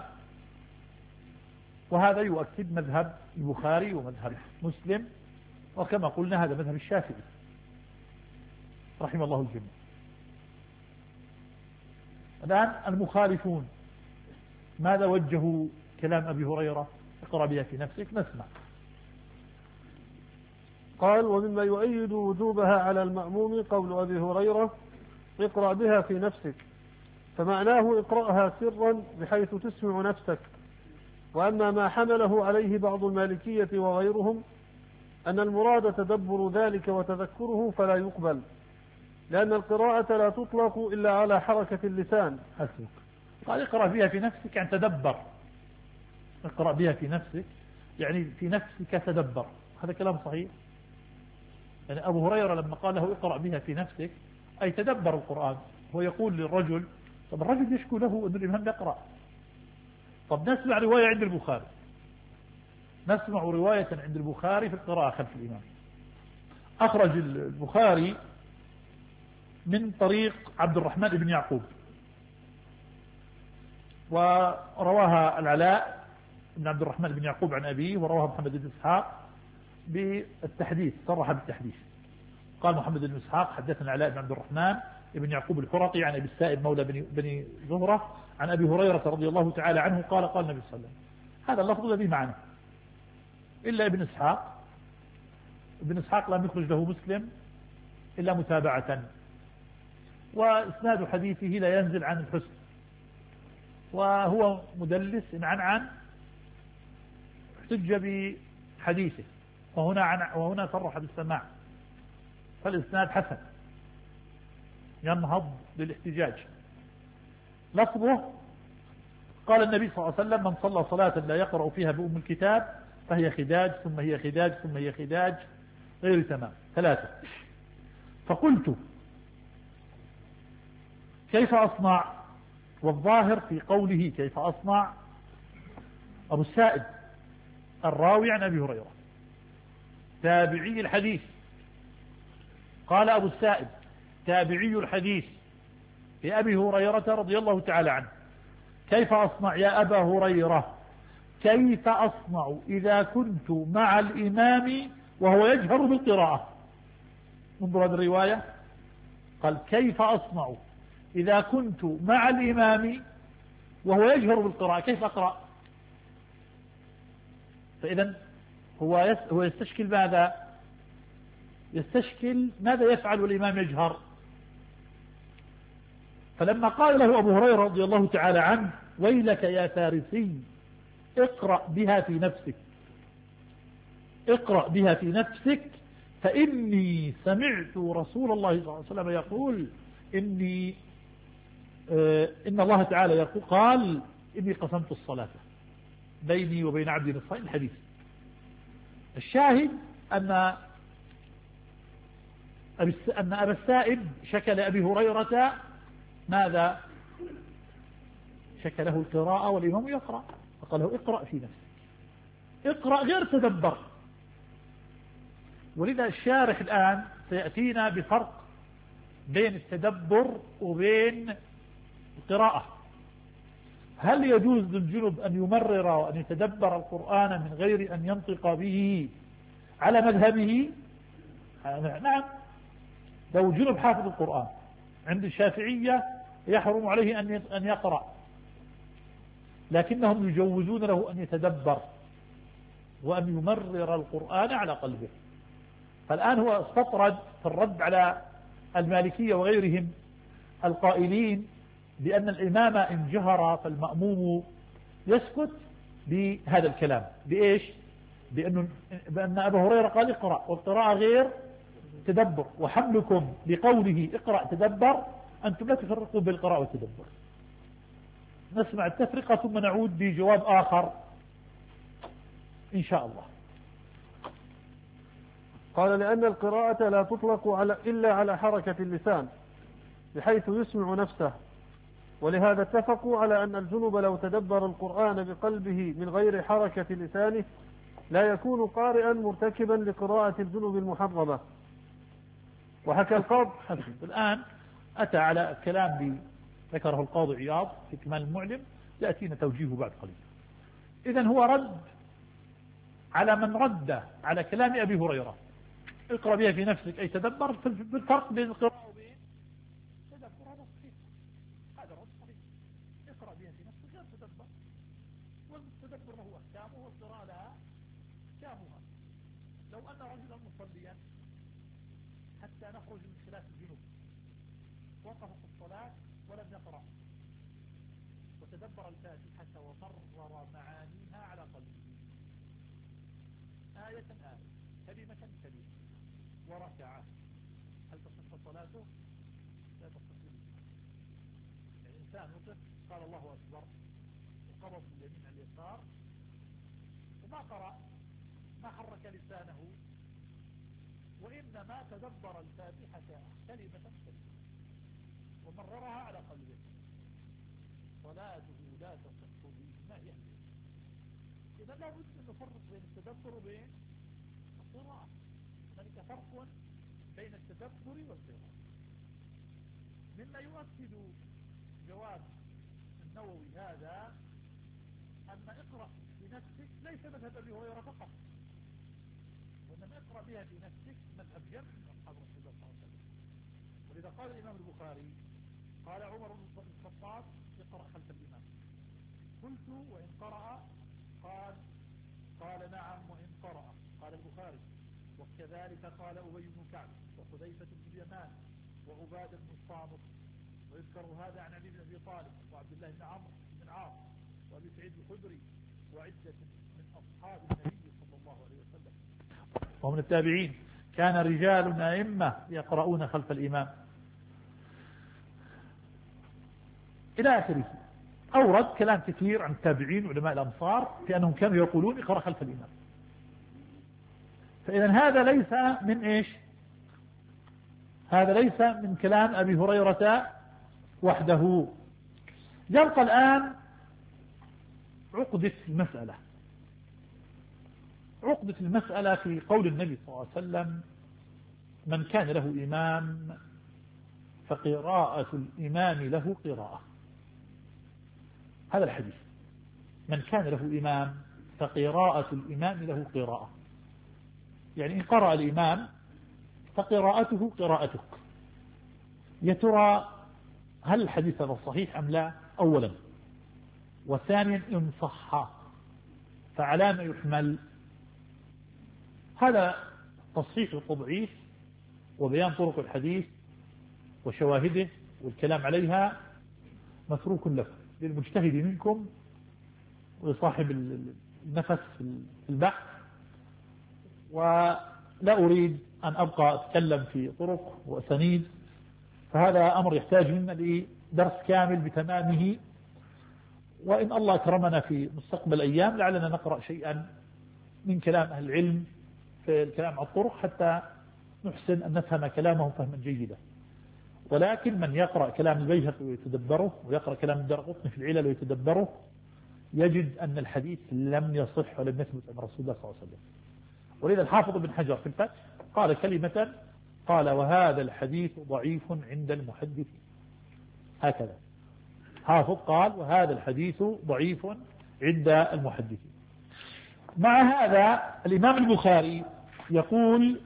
وهذا يؤكد مذهب البخاري ومذهب مسلم، وكما قلنا هذا مذهب الشافعي رحمه الله الجميع. الآن المخالفون ماذا وجهوا كلام أبي هريرة اقرأ بها في نفسك؟ نسمع. قال ومما يؤيد وجوبها على المأموم قول أبي هريرة اقرأ بها في نفسك، فمعناه اقرأها سرا بحيث تسمع نفسك. وأما ما حمله عليه بعض المالكية وغيرهم أن المراد تدبر ذلك وتذكره فلا يقبل، لأن القراءة لا تطلق إلا على حركة اللسان. حسبك. قال اقرأ بها في نفسك يعني تدبر. اقرأ بها في نفسك يعني في نفسك تدبر. هذا كلام صحيح. يعني أبو هريرة لما قال له اقرأ بها في نفسك أي تدبر القرآن. هو يقول للرجل طب الرجل يشكو له أن الإمام يقرأ. طب نسمع رواية عند البخاري، نسمع رواية عند البخاري في القراءة خلف الإمام. أخرج البخاري من طريق عبد الرحمن بن يعقوب، ورواها العلاء بن عبد الرحمن بن يعقوب عن أبيه، ورواها محمد بن إسحاق بالتحديث، صرح بالتحديث. قال محمد بن إسحاق حدثنا علاء بن عبد الرحمن بن يعقوب الفرقي عن أبي السائب مولى بني, بني زهرة عن أبي هريرة رضي الله تعالى عنه قال قال النبي صلى الله عليه وسلم. هذا اللفظ الذي معنا إلا ابن إسحاق. ابن إسحاق لم يخرج له مسلم إلا متابعة، وإسناد حديثه لا ينزل عن الحسن، وهو مدلس إن عن عن احتج بحديثه، وهنا عن وهنا صرح بالسماع، فالإسناد حسن ينهض للاحتجاج. لفظه قال النبي صلى الله عليه وسلم من صلى صلاة لا يقرأ فيها بأم الكتاب فهي خداج ثم هي خداج ثم هي خداج غير تمام ثلاثة. فقلت كيف أصنع؟ والظاهر في قوله كيف أصنع أبو السائب الراوي عن أبي هريرة تابعي الحديث. قال أبو السائب تابعي الحديث لأبي هريرة رضي الله تعالى عنه كيف أصنع يا أبا هريرة؟ كيف أصنع إذا كنت مع الإمام وهو يجهر بالقراءة؟ انظر هذه الرواية، قال كيف أصنع إذا كنت مع الإمام وهو يجهر بالقراءة، كيف أقرأ؟ فإذا هو هو يستشكل ماذا؟ يستشكل ماذا يفعل والإمام يجهر. فلما قال له أبو هريرة رضي الله تعالى عنه ويلك يا فارسي اقرأ بها في نفسك، اقرأ بها في نفسك فإني سمعت رسول الله صلى الله عليه وسلم يقول إني آه إن الله تعالى يقول قال إني قسمت الصلاة بيني وبين عبدي نصفين. الحديث الشاهد أن أن أبا السائب شكى لأبي هريرة ماذا؟ شكى له القراءة والإمام يقرأ، فقال له اقرأ في نفسك، اقرأ غير تدبر. ولذا الشارح الآن سيأتينا بفرق بين التدبر وبين القراءة. هل يجوز للجنب أن يمرر وأن يتدبر القرآن من غير أن ينطق به على مذهبه؟ نعم، لو جنب حافظ القرآن عند الشافعية يحرم عليه أن يقرأ، لكنهم يجوزون له أن يتدبر وأن يمرر القرآن على قلبه. فالآن هو استطرد في الرد على المالكية وغيرهم القائلين بأن الإمام إن جهر فالمأموم يسكت بهذا الكلام. بإيش؟ بأنه بأن أبا هريرة قال اقرأ، والقراءة غير تدبر، وحملكم بقوله اقرأ تدبر أنتم لا تفرقوا بالقراءة والتدبر. نسمع التفرقة ثم نعود بجواب آخر إن شاء الله. قال لأن القراءة لا تطلق على إلا على حركة اللسان بحيث يسمع نفسه، ولهذا اتفقوا على أن الجنب لو تدبر القرآن بقلبه من غير حركة لسانه لا يكون قارئا مرتكبا لقراءة الجنب المحرمة. وحكى القاضي الآن أتى على كلام ذكره القاضي عياض في كمال المعلم، يأتينا توجيهه بعد قليل. إذن هو رد على من رد على كلام أبي هريرة اقرأ بها في نفسك أي تدبر، بالفرق بين القراءة وبين تدبر. هذا صحيح، هذا رد صحيح. اقرأ بها في نفسك غير تدبر، والتدبر له أحكامه والقراءة لها أحكامها. لو أن رجلا مصليا حتى نخرج من خلاف الجنوب وقف في الصلاة ولم يقرأ وتدبر الفاتحة وقرر معانيها على قلبه آية آية كلمة كلمة وركع، هل تصح صلاته؟ لا تصح. الإنسان وقف قال الله أكبر وقبض اليمين على اليسار وما قرأ، ما حرك لسانه، وإنما تدبر الفاتحة كلمة كلمة ومررها على قلبه، صلاته لا تصح بإجماع أهل العلم. إذا لا بد أن نفرق بين التدبر وبين القراءة. هناك فرق بين التدبر والقراءة. مما يؤكد جواب النووي هذا أن اقرأ بنفسك ليس مذهب أبي هريرة فقط، وإنما اقرأ بها بنفسك مذهب جمع من أصحاب رسول الله صلى الله عليه وسلم. ولذا قال الإمام البخاري قال عمر بن الخطاب اقرأ خلف الإمام، قلت وإن قرأ؟ قال قال نعم وإن قرأ. قال البخاري وكذلك قال أبي بن كعب وحذيفة بن اليمان وعبادة بن الصامت، ويذكر هذا عن علي بن أبي طالب وعبد الله بن عمرو بن عاص وأبي سعيد الخدري وعدة من أصحاب النبي صلى الله عليه وسلم ومن التابعين. كان رجال أئمة يقرؤون خلف الإمام إلى آخره. أورد كلام كثير عن التابعين وعلماء الأمصار في أنهم كانوا يقولون اقرأ خلف الإمام. فإذا هذا ليس من إيش؟ هذا ليس من كلام أبي هريرة وحده. يبقى الآن عقدة المسألة. عقدة المسألة في قول النبي صلى الله عليه وسلم من كان له إمام فقراءة الإمام له قراءة. هذا الحديث من كان له إمام فقراءة الإمام له قراءة، يعني إن قرأ الإمام فقراءته قراءتك. يا ترى هل الحديث هذا صحيح أم لا؟ أولا. وثانيا إن صح فعلى ما يحمل؟ هذا تصحيح التضعيف وبيان طرق الحديث وشواهده والكلام عليها متروك لكم للمجتهد منكم وصاحب النفس في البحث، ولا أريد أن أبقى أتكلم في طرق وأسانيد، فهذا أمر يحتاج منا لدرس كامل بتمامه. وإن الله أكرمنا في مستقبل أيام لعلنا نقرأ شيئا من كلام أهل العلم في الكلام على الطرق حتى نحسن أن نفهم كلامهم فهما جيدا. ولكن من يقرأ كلام البيهقي ويتدبره ويقرأ كلام الدارقطني في العلل ويتدبره يجد أن الحديث لم يصح ولم يثبت عن رسول الله صلى الله عليه وسلم. ولذا الحافظ بن حجر في الفتح قال كلمة، قال وهذا الحديث ضعيف عند المحدثين. هكذا حافظ قال وهذا الحديث ضعيف عند المحدثين. مع هذا الإمام البخاري يقول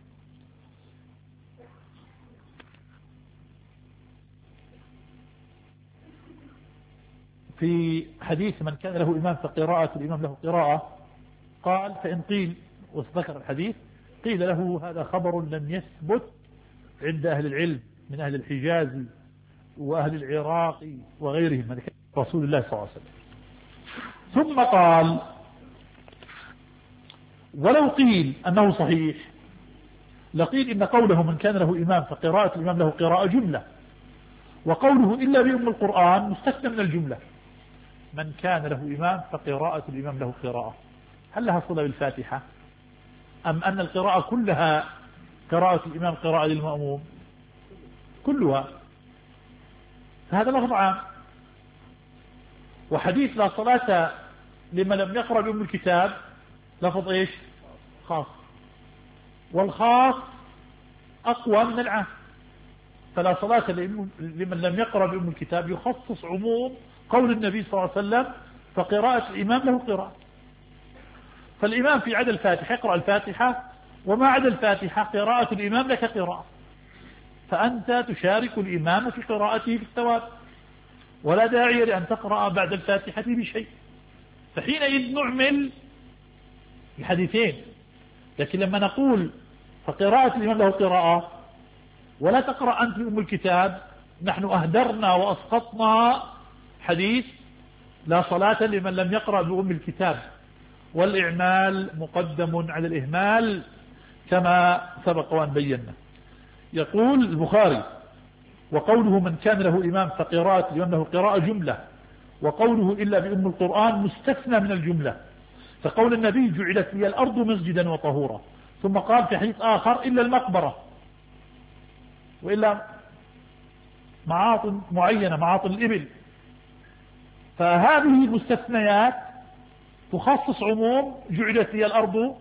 في حديث من كان له إمام فقراءة الإمام له قراءة، قال فإن قيل، وذكر الحديث، قيل له هذا خبر لم يثبت عند أهل العلم من أهل الحجاز وأهل العراق وغيرهم من رسول الله صلى الله عليه وسلم. ثم قال ولو قيل أنه صحيح لقيل إن قوله من كان له إمام فقراءة الإمام له قراءة جملة، وقوله إلا بأم القرآن مستثنى من الجملة. من كان له إمام فقراءة الإمام له قراءة، هل لها صلة بالفاتحة أم أن القراءة كلها قراءة الإمام قراءة للمأموم؟ كلها. هذا لفظ عام. وحديث لا صلاة لمن لم يقرأ بأم الكتاب لفظ إيش؟ خاص. والخاص أقوى من العام. فلا صلاة لمن لم يقرأ بأم الكتاب يخصص عموم قول النبي صلى الله عليه وسلم فقراءة الإمام له قراءة. فالإمام في عدا الفاتحة يقرأ الفاتحة، وما عدا الفاتحة قراءة الإمام لك قراءة، فأنت تشارك الإمام في قراءته في الثواب، ولا داعي لأن تقرأ بعد الفاتحة بشيء. فحينئذ نعمل الحديثين. لكن لما نقول فقراءة الإمام له قراءة ولا تقرأ أنت بأم الكتاب، نحن أهدرنا وأسقطنا حديث لا صلاة لمن لم يقرأ بأم الكتاب، والإعمال مقدم على الإهمال كما سبق وأن بينا. يقول البخاري وقوله من كان له إمام فقراءة الإمام له قراءة جملة، وقوله إلا بأم القرآن مستثنى من الجملة. فقول النبي جعلت لي الأرض مسجدا وطهورا، ثم قال في حديث آخر إلا المقبرة، وإلا معاطن معينة معاطن الإبل. فهذه المستثنيات تخصص عموم جعلت لي الأرض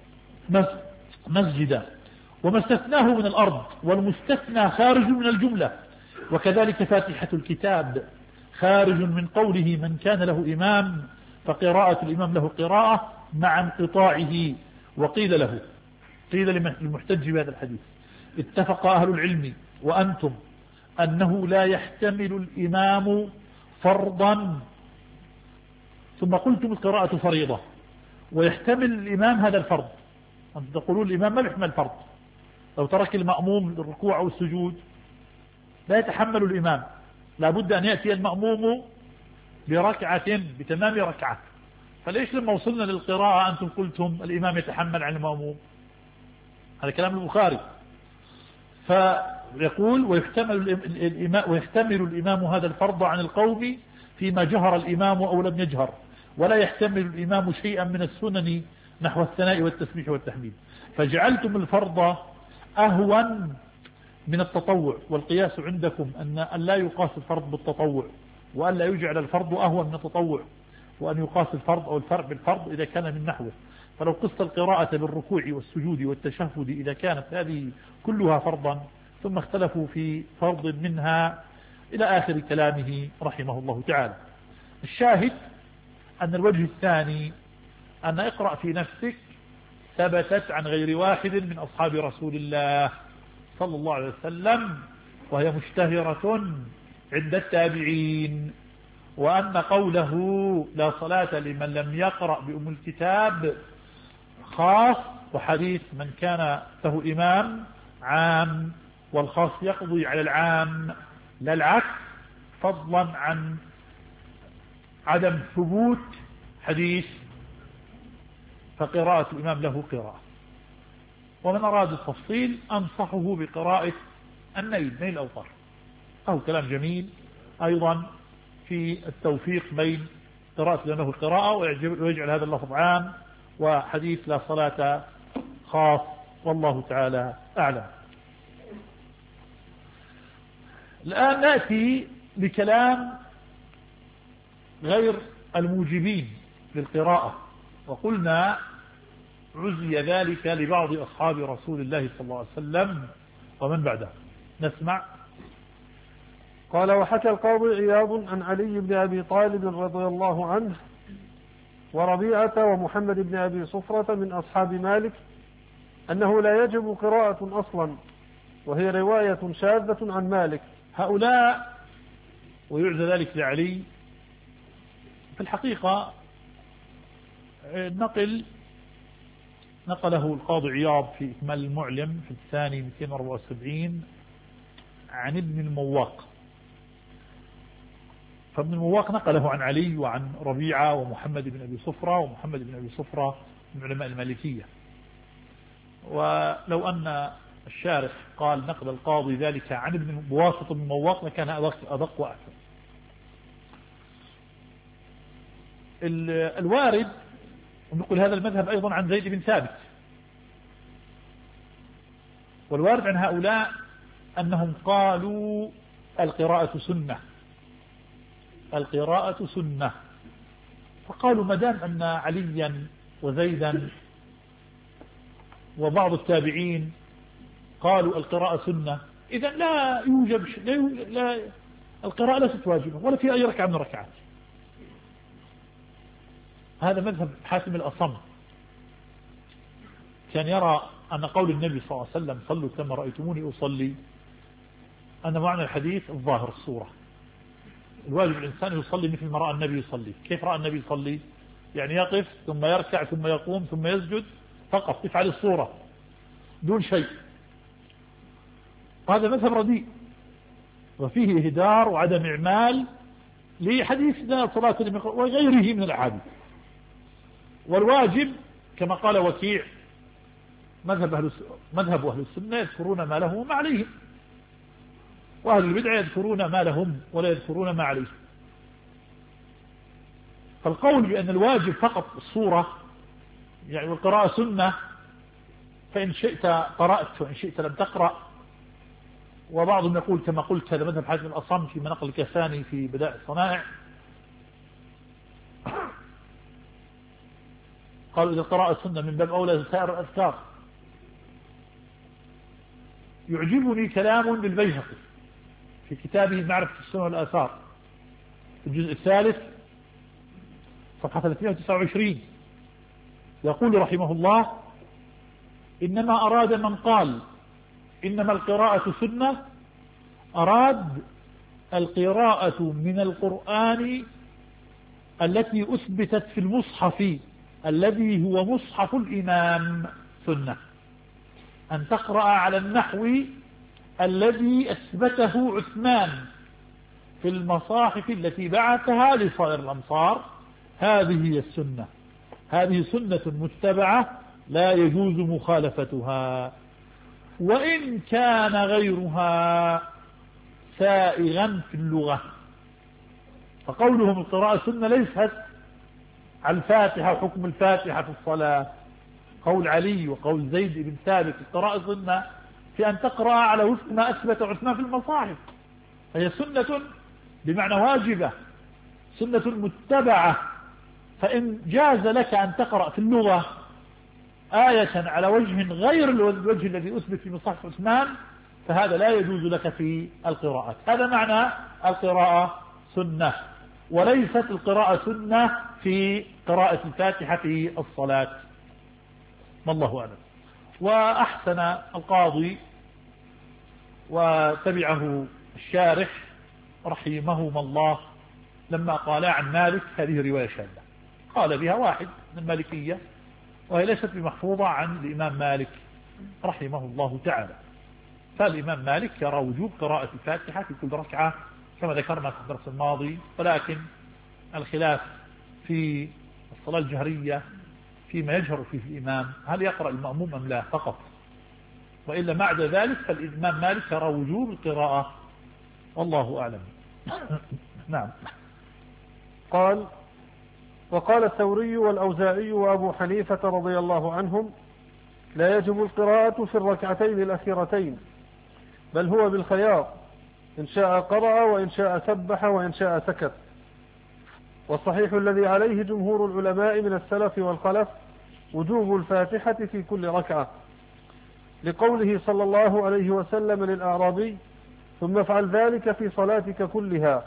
مسجدا، وما استثناه من الأرض والمستثنى خارج من الجملة. وكذلك فاتحة الكتاب خارج من قوله من كان له إمام فقراءة الإمام له قراءة مع انقطاعه. وقيل له قيل للمحتج بهذا الحديث اتفق أهل العلم وأنتم أنه لا يحتمل الإمام فرضا، ثم قلتم القراءة فريضة، ويحتمل الإمام هذا الفرض. أنتم تقولون الإمام ما يحمل فرض، لو ترك المأموم الركوع أو السجود لا يتحمل الإمام، لابد أن يأتي المأموم بركعة بتمام ركعة. فليش لما وصلنا للقراءة أنتم قلتم الإمام يتحمل عن المأموم؟ هذا كلام البخاري. فيقول ويحتمل الإمام, ويحتمل الإمام هذا الفرض عن القوم فيما جهر الإمام أو لم يجهر، ولا يحتمل الإمام شيئا من السنن نحو الثناء والتسبيح والتحميد. فجعلتم الفرض أهون من التطوع، والقياس عندكم أن لا يقاس الفرض بالتطوع، وأن لا يجعل الفرض أهون من التطوع، وأن يقاس الفرض أو الفرق بالفرض إذا كان من نحوه. فلو قست القراءة بالركوع والسجود والتشهد إذا كانت هذه كلها فرضا، ثم اختلفوا في فرض منها إلى آخر كلامه رحمه الله تعالى. الشاهد أن الوجه الثاني أن اقرأ في نفسك ثبتت عن غير واحد من أصحاب رسول الله صلى الله عليه وسلم، وهي مشتهرة عند التابعين، وأن قوله لا صلاة لمن لم يقرأ بأم الكتاب خاص، وحديث من كان له إمام عام، والخاص يقضي على العام لا العكس، فضلا عن عدم ثبوت حديث فقراءة الإمام له قراءة. ومن أراد التفصيل أنصحه بقراءة النيل نيل الأوطار، أو كلام جميل أيضا في التوفيق بين قراءة الإمام له قراءة ويجعل هذا اللفظ عام، وحديث لا صلاة خاص، والله تعالى أعلم. الآن نأتي لكلام غير الموجبين للقراءة، وقلنا عزي ذلك لبعض أصحاب رسول الله صلى الله عليه وسلم ومن بعده. نسمع. قال وحكى القاضي عياض عن علي بن أبي طالب رضي الله عنه وربيعة ومحمد بن أبي صفرة من أصحاب مالك أنه لا يجب قراءة أصلا، وهي رواية شاذة عن مالك. هؤلاء ويعزى ذلك لعلي في الحقيقة نقل نقله القاضي عياض في إكمال المعلم في الثاني مئتين وأربعة وسبعين عن ابن المواق. فابن المواق نقله عن علي وعن ربيعة ومحمد بن أبي صفرة، ومحمد بن أبي صفرة من علماء المالكية. ولو أن الشارح قال نقل القاضي ذلك عن ابن بواسطة من مواق لكان أدق, أدق وأحسن. الوارد ونقول هذا المذهب أيضا عن زيد بن ثابت، والوارد عن هؤلاء أنهم قالوا القراءة سنة، القراءة سنة. فقالوا مدام أن عليا وزيدا وبعض التابعين قالوا القراءة سنة، إذا لا يوجب لا, لا القراءة ليست واجبة ولا في أي ركعة من الركعات. هذا مذهب حاتم الأصم، كان يرى أن قول النبي صلى الله عليه وسلم صلوا كما رأيتموني أصلي أن معنى الحديث الظاهر الصورة. الواجب الإنسان يصلي مثل ما رأى النبي يصلي. كيف رأى النبي يصلي؟ يعني يقف ثم يركع ثم يقوم ثم يسجد فقط، تفعل الصورة دون شيء. وهذا مذهب رديء وفيه إهدار وعدم إعمال لحديث لا صلاة وغيره من الأحاديث. والواجب كما قال وكيع مذهب أهل مذهب أهل السنة يذكرون ما له وما عليهم. وأهل البدع يذكرون ما لهم ولا يذكرون ما عليهم. فالقول بأن الواجب فقط الصورة يعني والقراءة سنة، فإن شئت قرأت وإن شئت لم تقرأ. وبعضهم يقول كما قلت هذا مذهب حاتم الأصم في مناقل الكساني في بدائع الصنائع، قالوا إذا القراءة سنة من باب أولى سائر الأذكار. يعجبني كلام للبيهقي في كتابه معرفة السنة والآثار في الجزء الثالث صفحة ثلاثمائة وتسعة وعشرين، يقول رحمه الله: إنما أراد من قال إنما القراءة سنة أراد القراءة من القرآن التي أثبتت في المصحف الذي هو مصحف الإمام سنة، أن تقرأ على النحو الذي أثبته عثمان في المصاحف التي بعثها لصائر الأمصار، هذه هي السنة، هذه سنة متبعة لا يجوز مخالفتها، وإن كان غيرها سائغا في اللغة. فقولهم القراءة سنة ليست على الفاتحة وحكم الفاتحة في الصلاة. قول علي وقول زيد بن ثابت القراءة سنة في أن تقرأ على وفق ما أثبت عثمان في المصاحف، فهي سنة بمعنى واجبة، سنة متبعة. فإن جاز لك أن تقرأ في اللغة آية على وجه غير الوجه الذي أثبت في مصحف عثمان فهذا لا يجوز لك في القراءات. هذا معنى القراءة سنة، وليست القراءة سنة في قراءة الفاتحة في الصلاة، والله أعلم. وأحسن القاضي وتبعه الشارح رحمهما الله لما قال عن مالك هذه رواية شاذة، قال بها واحد من المالكية وهي ليست بمحفوظة عن الإمام مالك رحمه الله تعالى. فالإمام مالك يرى وجوب قراءة الفاتحة في كل ركعة كما ذكرنا في الدرس الماضي، ولكن الخلاف في الصلاة الجهرية فيما يجهر فيه الإمام هل يقرأ المأموم أم لا فقط، وإلا بعد ذلك فالإمام مالك يرى وجوب القراءة، والله أعلم. نعم. قال: وقال الثوري والأوزاعي وأبو حنيفة رضي الله عنهم: لا يجب القراءة في الركعتين الأخيرتين، بل هو بالخيار، إن شاء قرأ وإن شاء سبح وإن شاء سكت. والصحيح الذي عليه جمهور العلماء من السلف والخلف وجوب الفاتحة في كل ركعة، لقوله صلى الله عليه وسلم للأعرابي: ثم افعل ذلك في صلاتك كلها.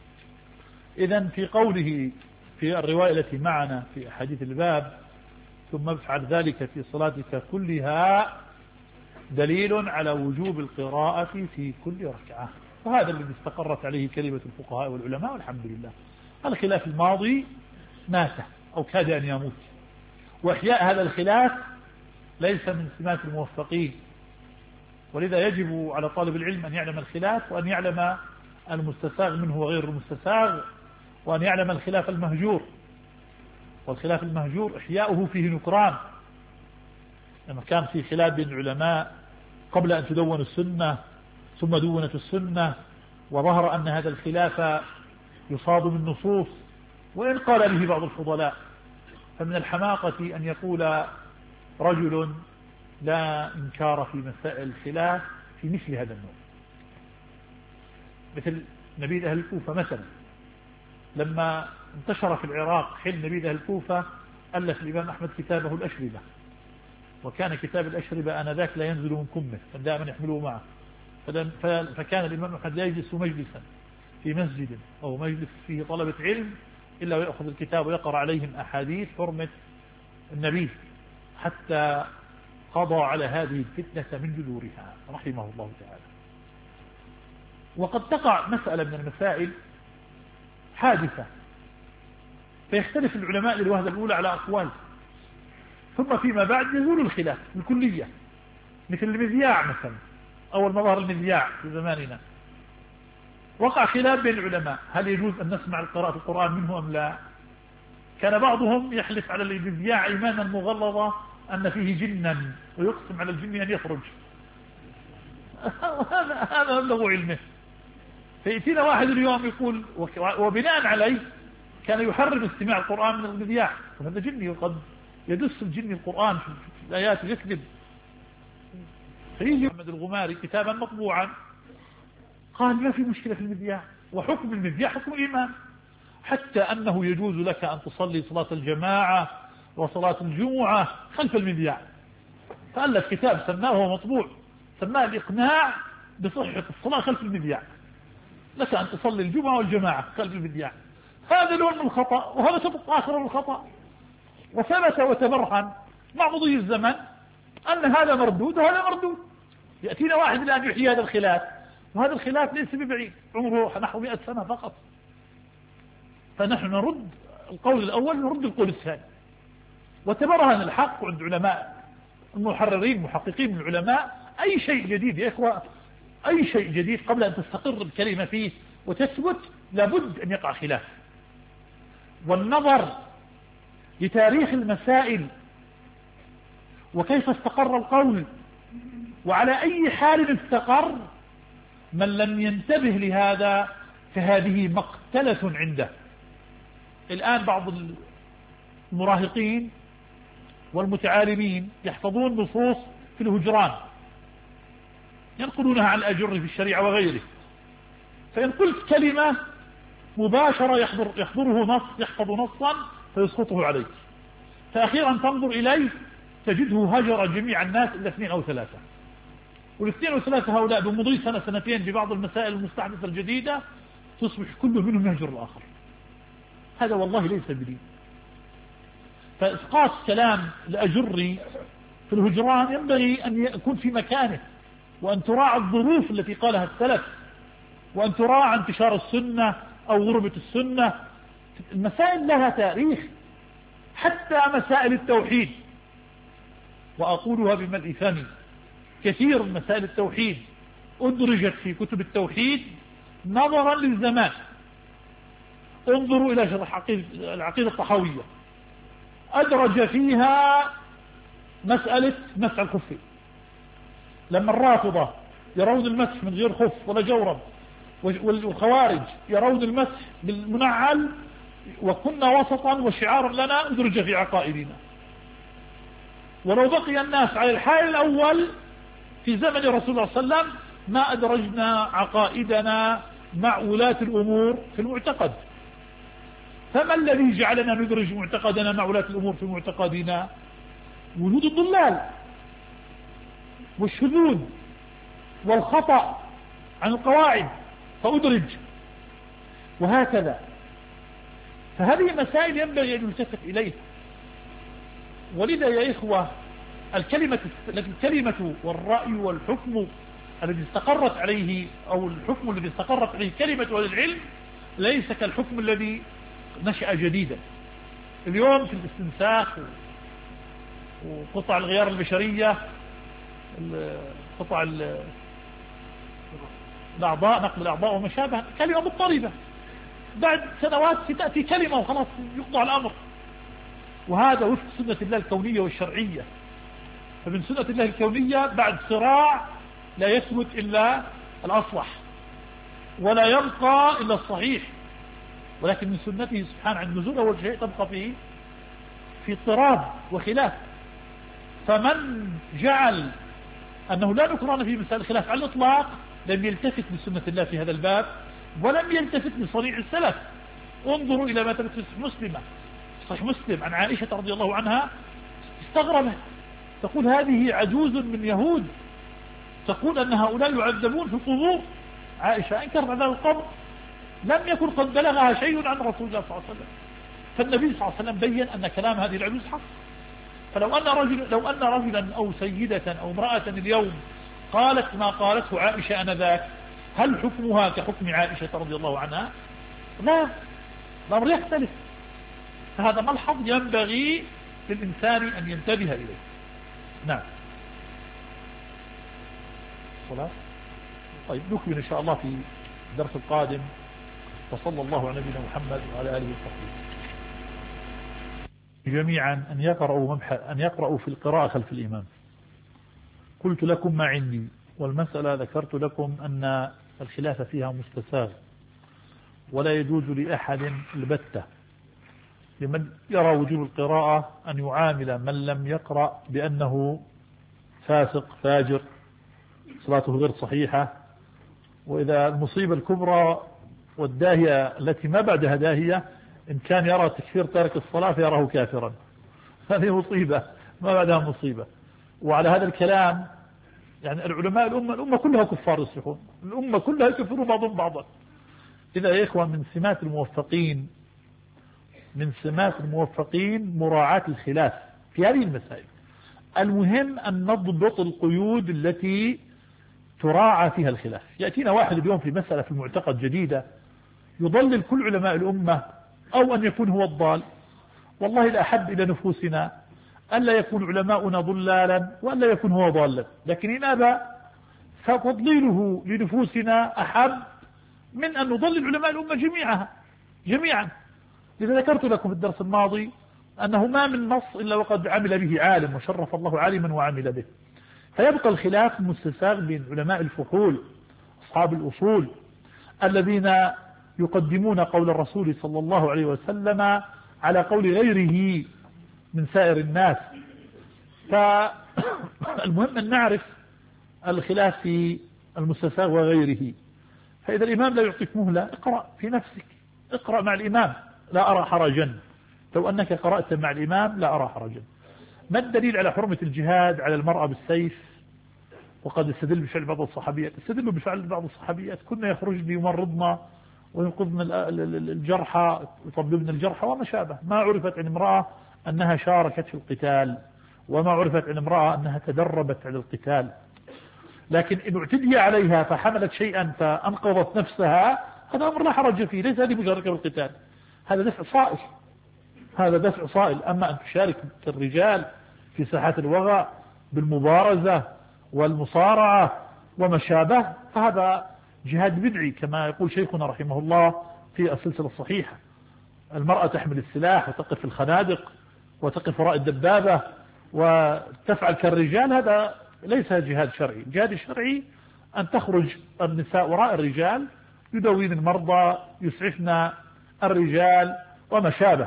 إذن في قوله في الرواية التي معنا في حديث الباب ثم افعل ذلك في صلاتك كلها دليل على وجوب القراءة في كل ركعة، وهذا الذي استقرت عليه كلمة الفقهاء والعلماء والحمد لله. الخلاف الماضي مات أو كاد أن يموت، وإحياء هذا الخلاف ليس من سمات الموفقين، ولذا يجب على طالب العلم أن يعلم الخلاف وأن يعلم المستساغ منه وغير المستساغ، وأن يعلم الخلاف المهجور. والخلاف المهجور إحياؤه فيه نكران، لما كان في خلاف بين العلماء قبل أن تدون السنة ثم دونت السنة وظهر أن هذا الخلاف يصاد من نصوص وإن قال به بعض الفضلاء، فمن الحماقة أن يقول رجل لا إنكار في مسائل الخلاف في مثل هذا النوع، مثل نبيذ أهل الكوفة مثلا، لما انتشر في العراق حين نبيذ أهل الكوفة ألف الإمام أحمد كتابه الأشربة، وكان كتاب الأشربة آنذاك لا ينزل من كمه فدائما يحمله معه، فكان الإمام أحمد لا يجلس مجلسا في مسجد أو مجلس فيه طلبة علم إلا ويأخذ الكتاب ويقرأ عليهم أحاديث حرمة النبي حتى قضى على هذه الفتنة من جذورها رحمه الله تعالى. وقد تقع مسألة من المسائل حادثة فيختلف العلماء للوهلة الأولى على أقوال، ثم فيما بعد يزول الخلاف الكلية، مثل المذياع مثلا، أول ما ظهر المذياع في زماننا وقع خلاف بين العلماء هل يجوز أن نسمع قراءة القرآن منه أم لا. كان بعضهم يحلف على المذياع إيمانا مغلظة أن فيه جنا ويقسم على الجن أن يخرج. هذا هذا مبلغ علمه فيأتينا واحد اليوم يقول وبناء عليه كان يحرم استماع القرآن من المذياع، وهذا جني وقد يدس الجني القرآن في الآيات ويكذب. فيجي محمد الغماري كتابا مطبوعا قال ما في مشكلة في المذياع، وحكم المذياع حكم الإمام، حتى أنه يجوز لك أن تصلي صلاة الجماعة وصلاة الجمعة خلف المذياع. فألف كتاب سماه هو مطبوع سماه الإقناع بصحة الصلاة خلف المذياع، لك أن تصلي الجمعة والجماعة خلف المذياع. هذا لون من الخطأ وهذا شطط آخر من الخطأ، وثبت وتبرهن مع مضي الزمن أن هذا مردود وهذا مردود. يأتينا واحد الآن يحيي هذا الخلاف، وهذا الخلاف ليس ببعيد، عمره نحو مئة سنة فقط. فنحن نرد القول الأول نرد القول الثاني، وتبرهن الحق عند علماء المحررين المحققين من العلماء. أي شيء جديد يا إخوة، أي شيء جديد قبل أن تستقر الكلمة فيه وتثبت لابد أن يقع خلاف. والنظر لتاريخ المسائل وكيف استقر القول وعلى أي حال استقر، من لم ينتبه لهذا فهذه مقتلة عنده. الآن بعض المراهقين والمتعالمين يحفظون نصوص في الهجران ينقلونها عن الأجر في الشريعة وغيره، فإن قلت كلمة مباشرة يحضر يحضره نص يحفظ نصا فيسقطه عليك، فأخيرا تنظر إليه تجده هجر جميع الناس إلا اثنين أو ثلاثة، والاثنين أو ثلاثة هؤلاء بمضي سنة سنتين ببعض المسائل المستحدثة الجديدة تصبح كل منهم يهجر الآخر. هذا والله ليس بدين. فإسقاط كلام الأجري في الهجران ينبغي أن يكون في مكانه، وأن تراعى الظروف التي قالها السلف، وأن تراعى انتشار السنة أو غربة السنة. المسائل لها تاريخ، حتى مسائل التوحيد، وأقولها بملء فمي، كثير من مسائل التوحيد أدرجت في كتب التوحيد نظرا للزمان. انظروا إلى شرح العقيدة الطحاوية، أدرج فيها مسألة مسح الخف، لما الرافضة يرون المسح من غير خف ولا جورب، والخوارج يرون المسح بالمنعل، وكنا وسطا وشعارا لنا أدرج في عقائدنا. ولو بقي الناس على الحال الأول في زمن رسول الله صلى الله عليه وسلم ما أدرجنا عقائدنا مع ولاة الأمور في المعتقد. فما الذي جعلنا ندرج معتقدنا مع ولاة الأمور في معتقدنا؟ وجود الضلال والشذوذ والخطأ عن القواعد فأدرج، وهكذا. فهذه مسائل ينبغي أن يلتفت إليها. ولذا يا إخوة الكلمة الكلمة والرأي والحكم الذي استقرت عليه أو الحكم الذي استقرت عليه كلمة أهل العلم ليس كالحكم الذي نشأ جديدا اليوم في الاستنساخ وقطع الغيار البشرية، قطع الأعضاء، نقل الأعضاء وما شابه، كلمة مضطربة، بعد سنوات ستأتي كلمة وخلاص يقطع الأمر. وهذا وفق سنة الله الكونية والشرعية. فمن سنة الله الكونية بعد صراع لا يثبت إلا الأصلح ولا يبقى إلا الصحيح، ولكن من سنته سبحانه عند نزول أول شيء تبقى فيه في اضطراب وخلاف. فمن جعل أنه لا نكران في مسائل الخلاف على الإطلاق لم يلتفت لسنة الله في هذا الباب، ولم يلتفت لصنيع السلف. انظروا إلى ما ثبت في مسلمة صحيح مسلم عن عائشة رضي الله عنها، استغربت تقول هذه عجوز من يهود تقول أن هؤلاء يعذبون في القبور. عائشة أنكر عذاب القبر، لم يكن قد بلغها شيء عن رسول الله صلى الله عليه وسلم. فالنبي صلى الله عليه وسلم بين أن كلام هذه العجوز حق. فلو أن رجل لو أن رجلا أو سيدة أو امرأة اليوم قالت ما قالته عائشة آنذاك، هل حكمها كحكم عائشة رضي الله عنها؟ لا، الأمر يختلف. فهذا ملحظ ينبغي للإنسان أن ينتبه إليه. نعم. صلاة. طيب نكمل إن شاء الله في الدرس القادم، وصلى الله على نبينا محمد وعلى آله وصحبه جميعا أن يقرأوا أن يقرأوا في القراءة خلف الإمام. قلت لكم ما عندي، والمسألة ذكرت لكم أن الخلاف فيها مستساغ، ولا يجوز لأحد البتة لمن يرى وجوب القراءة أن يعامل من لم يقرأ بأنه فاسق فاجر صلاته غير صحيحة. وإذا المصيبة الكبرى والداهية التي ما بعدها داهية إن كان يرى تكفير تارك الصلاة فيراه كافرا، هذه مصيبة ما بعدها مصيبة. وعلى هذا الكلام يعني العلماء الأمة الأمة كلها كفار يصلحون، الأمة كلها يكفرون بعضهم بعضا. إذا يا إخوة من سمات الموفقين من سمات الموفقين مراعاة الخلاف في هذه المسائل. المهم أن نضبط القيود التي تراعى فيها الخلاف. يأتينا واحد اليوم في مسألة في المعتقد جديدة يضلل كل علماء الأمة أو أن يكون هو الضال. والله الأحب إلى نفوسنا ألا يكون علماؤنا ضلالا وألا يكون هو ضالا، لكن إن أبى فتضليله لنفوسنا أحب من أن نضلل علماء الأمة جميعها جميعا. إذا ذكرت لكم في الدرس الماضي أنه ما من نص إلا وقد عمل به عالم وشرف الله عالما وعمل به. فيبقى الخلاف مستساغ بين علماء الفحول أصحاب الأصول الذين يقدمون قول الرسول صلى الله عليه وسلم على قول غيره من سائر الناس. فالمهم أن نعرف الخلاف في المستساغ وغيره. فإذا الإمام لا يعطيك مهلة اقرأ في نفسك، اقرأ مع الإمام لا أرى حرجا. لو أنك قرأت مع الإمام لا أرى حرجا. ما الدليل على حرمة الجهاد على المرأة بالسيف؟ وقد استدل بفعل بعض الصحابيات، استدلوا بفعل بعض الصحابيات كنا يخرجن يمرضن وينقذن الجرحى ويطببن الجرحى وما شابه. ما عرفت عن امرأة أنها شاركت في القتال، وما عرفت عن امرأة أنها تدربت على القتال. لكن إن اعتدي عليها فحملت شيئا فأنقذت نفسها هذا أمر لا حرج فيه، ليس هذه مشاركة في القتال، هذا دفع صائل، هذا دفع صائل. أما أن تشارك الرجال في ساحات الوغى بالمبارزة والمصارعة وما شابه فهذا جهاد بدعي كما يقول شيخنا رحمه الله في السلسلة الصحيحة. المرأة تحمل السلاح وتقف في الخنادق وتقف وراء الدبابة وتفعل كالرجال، هذا ليس جهاد شرعي. الجهاد الشرعي أن تخرج النساء وراء الرجال يداوين المرضى يسعفن الرجال وما شابه.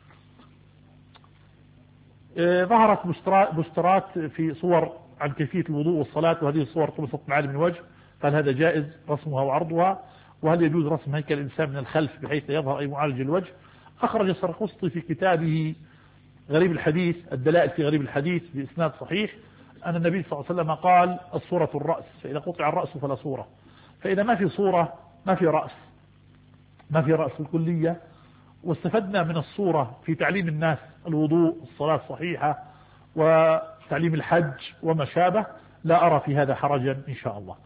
ظهرت بوسترات في صور عن كيفية الوضوء والصلاة، وهذه الصور طمست معالم من وجه، فهل هذا جائز رسمها وعرضها؟ وهل يجوز رسم هيكل الإنسان من الخلف بحيث يظهر أي معالج الوجه؟ أخرج السرقسطي في كتابه غريب الحديث الدلائل في غريب الحديث بإسناد صحيح أن النبي صلى الله عليه وسلم قال الصورة الرأس، فإذا قطع الرأس فلا صورة. فإذا ما في صورة ما في رأس، ما في رأس الكلية. واستفدنا من الصورة في تعليم الناس الوضوء الصلاة الصحيحة وتعليم الحج وما شابه، لا أرى في هذا حرجا إن شاء الله.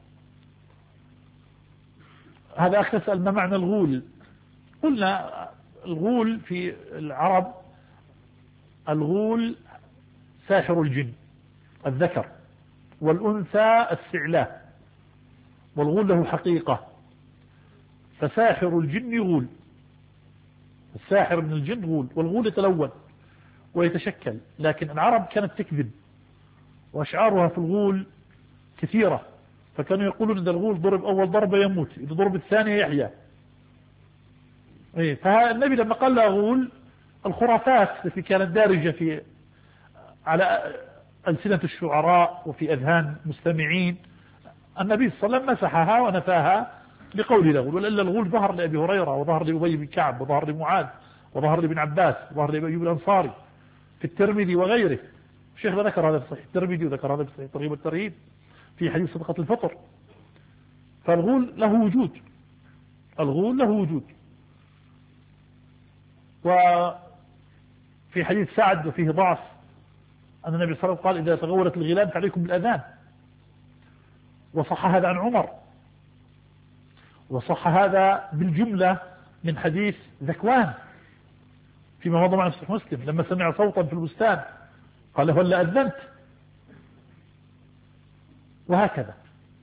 هذا أخ يسأل ما معنى الغول؟ قلنا الغول في العرب الغول ساحر الجن الذكر، والأنثى السعلاء، والغول له حقيقة. فساحر الجن غول، الساحر من الجن غول، والغول يتلون ويتشكل. لكن العرب كانت تكذب وأشعارها في الغول كثيرة، فكانوا يقولون إذا الغول ضرب أول ضربة يموت، إذا ضرب الثانية يحيا. فالنبي لما قال له غول الخرافات التي كانت دارجة في على ألسنة الشعراء وفي أذهان مستمعين، النبي صلى الله عليه وسلم مسحها ونفاها بقول له غول. ولأن الغول ظهر لأبي هريرة وظهر لأبي بن كعب وظهر لمعاذ وظهر لابن عباس وظهر لأبي الأنصاري في الترمذي وغيره. الشيخ ذكر هذا في صحيح الترمذي وذكر هذا في صحيح الترغيب والترهيب في حديث صدقة الفطر. فالغول له وجود، الغول له وجود. وفي حديث سعد وفيه ضعف أن النبي صلى الله عليه وسلم قال إذا تغولت الغلام فعليكم بالأذان. وصح هذا عن عمر، وصح هذا بالجملة من حديث ذكوان فيما مضى مع صحيح مسلم لما سمع صوتا في البستان قال له هل أذنت؟ وهكذا.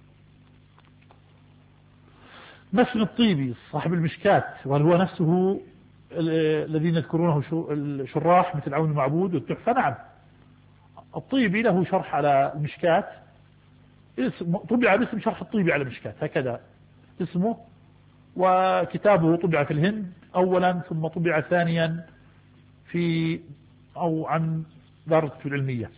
مسلم الطيبي صاحب المشكات، وهل هو نفسه الذين يذكرونه الشراح مثل عون المعبود والتحفة؟ نعم، الطيبي له شرح على المشكات طبع باسم شرح الطيبي على المشكات هكذا اسمه، وكتابه طبع في الهند أولا ثم طبع ثانيا في أو عن دار العلمية.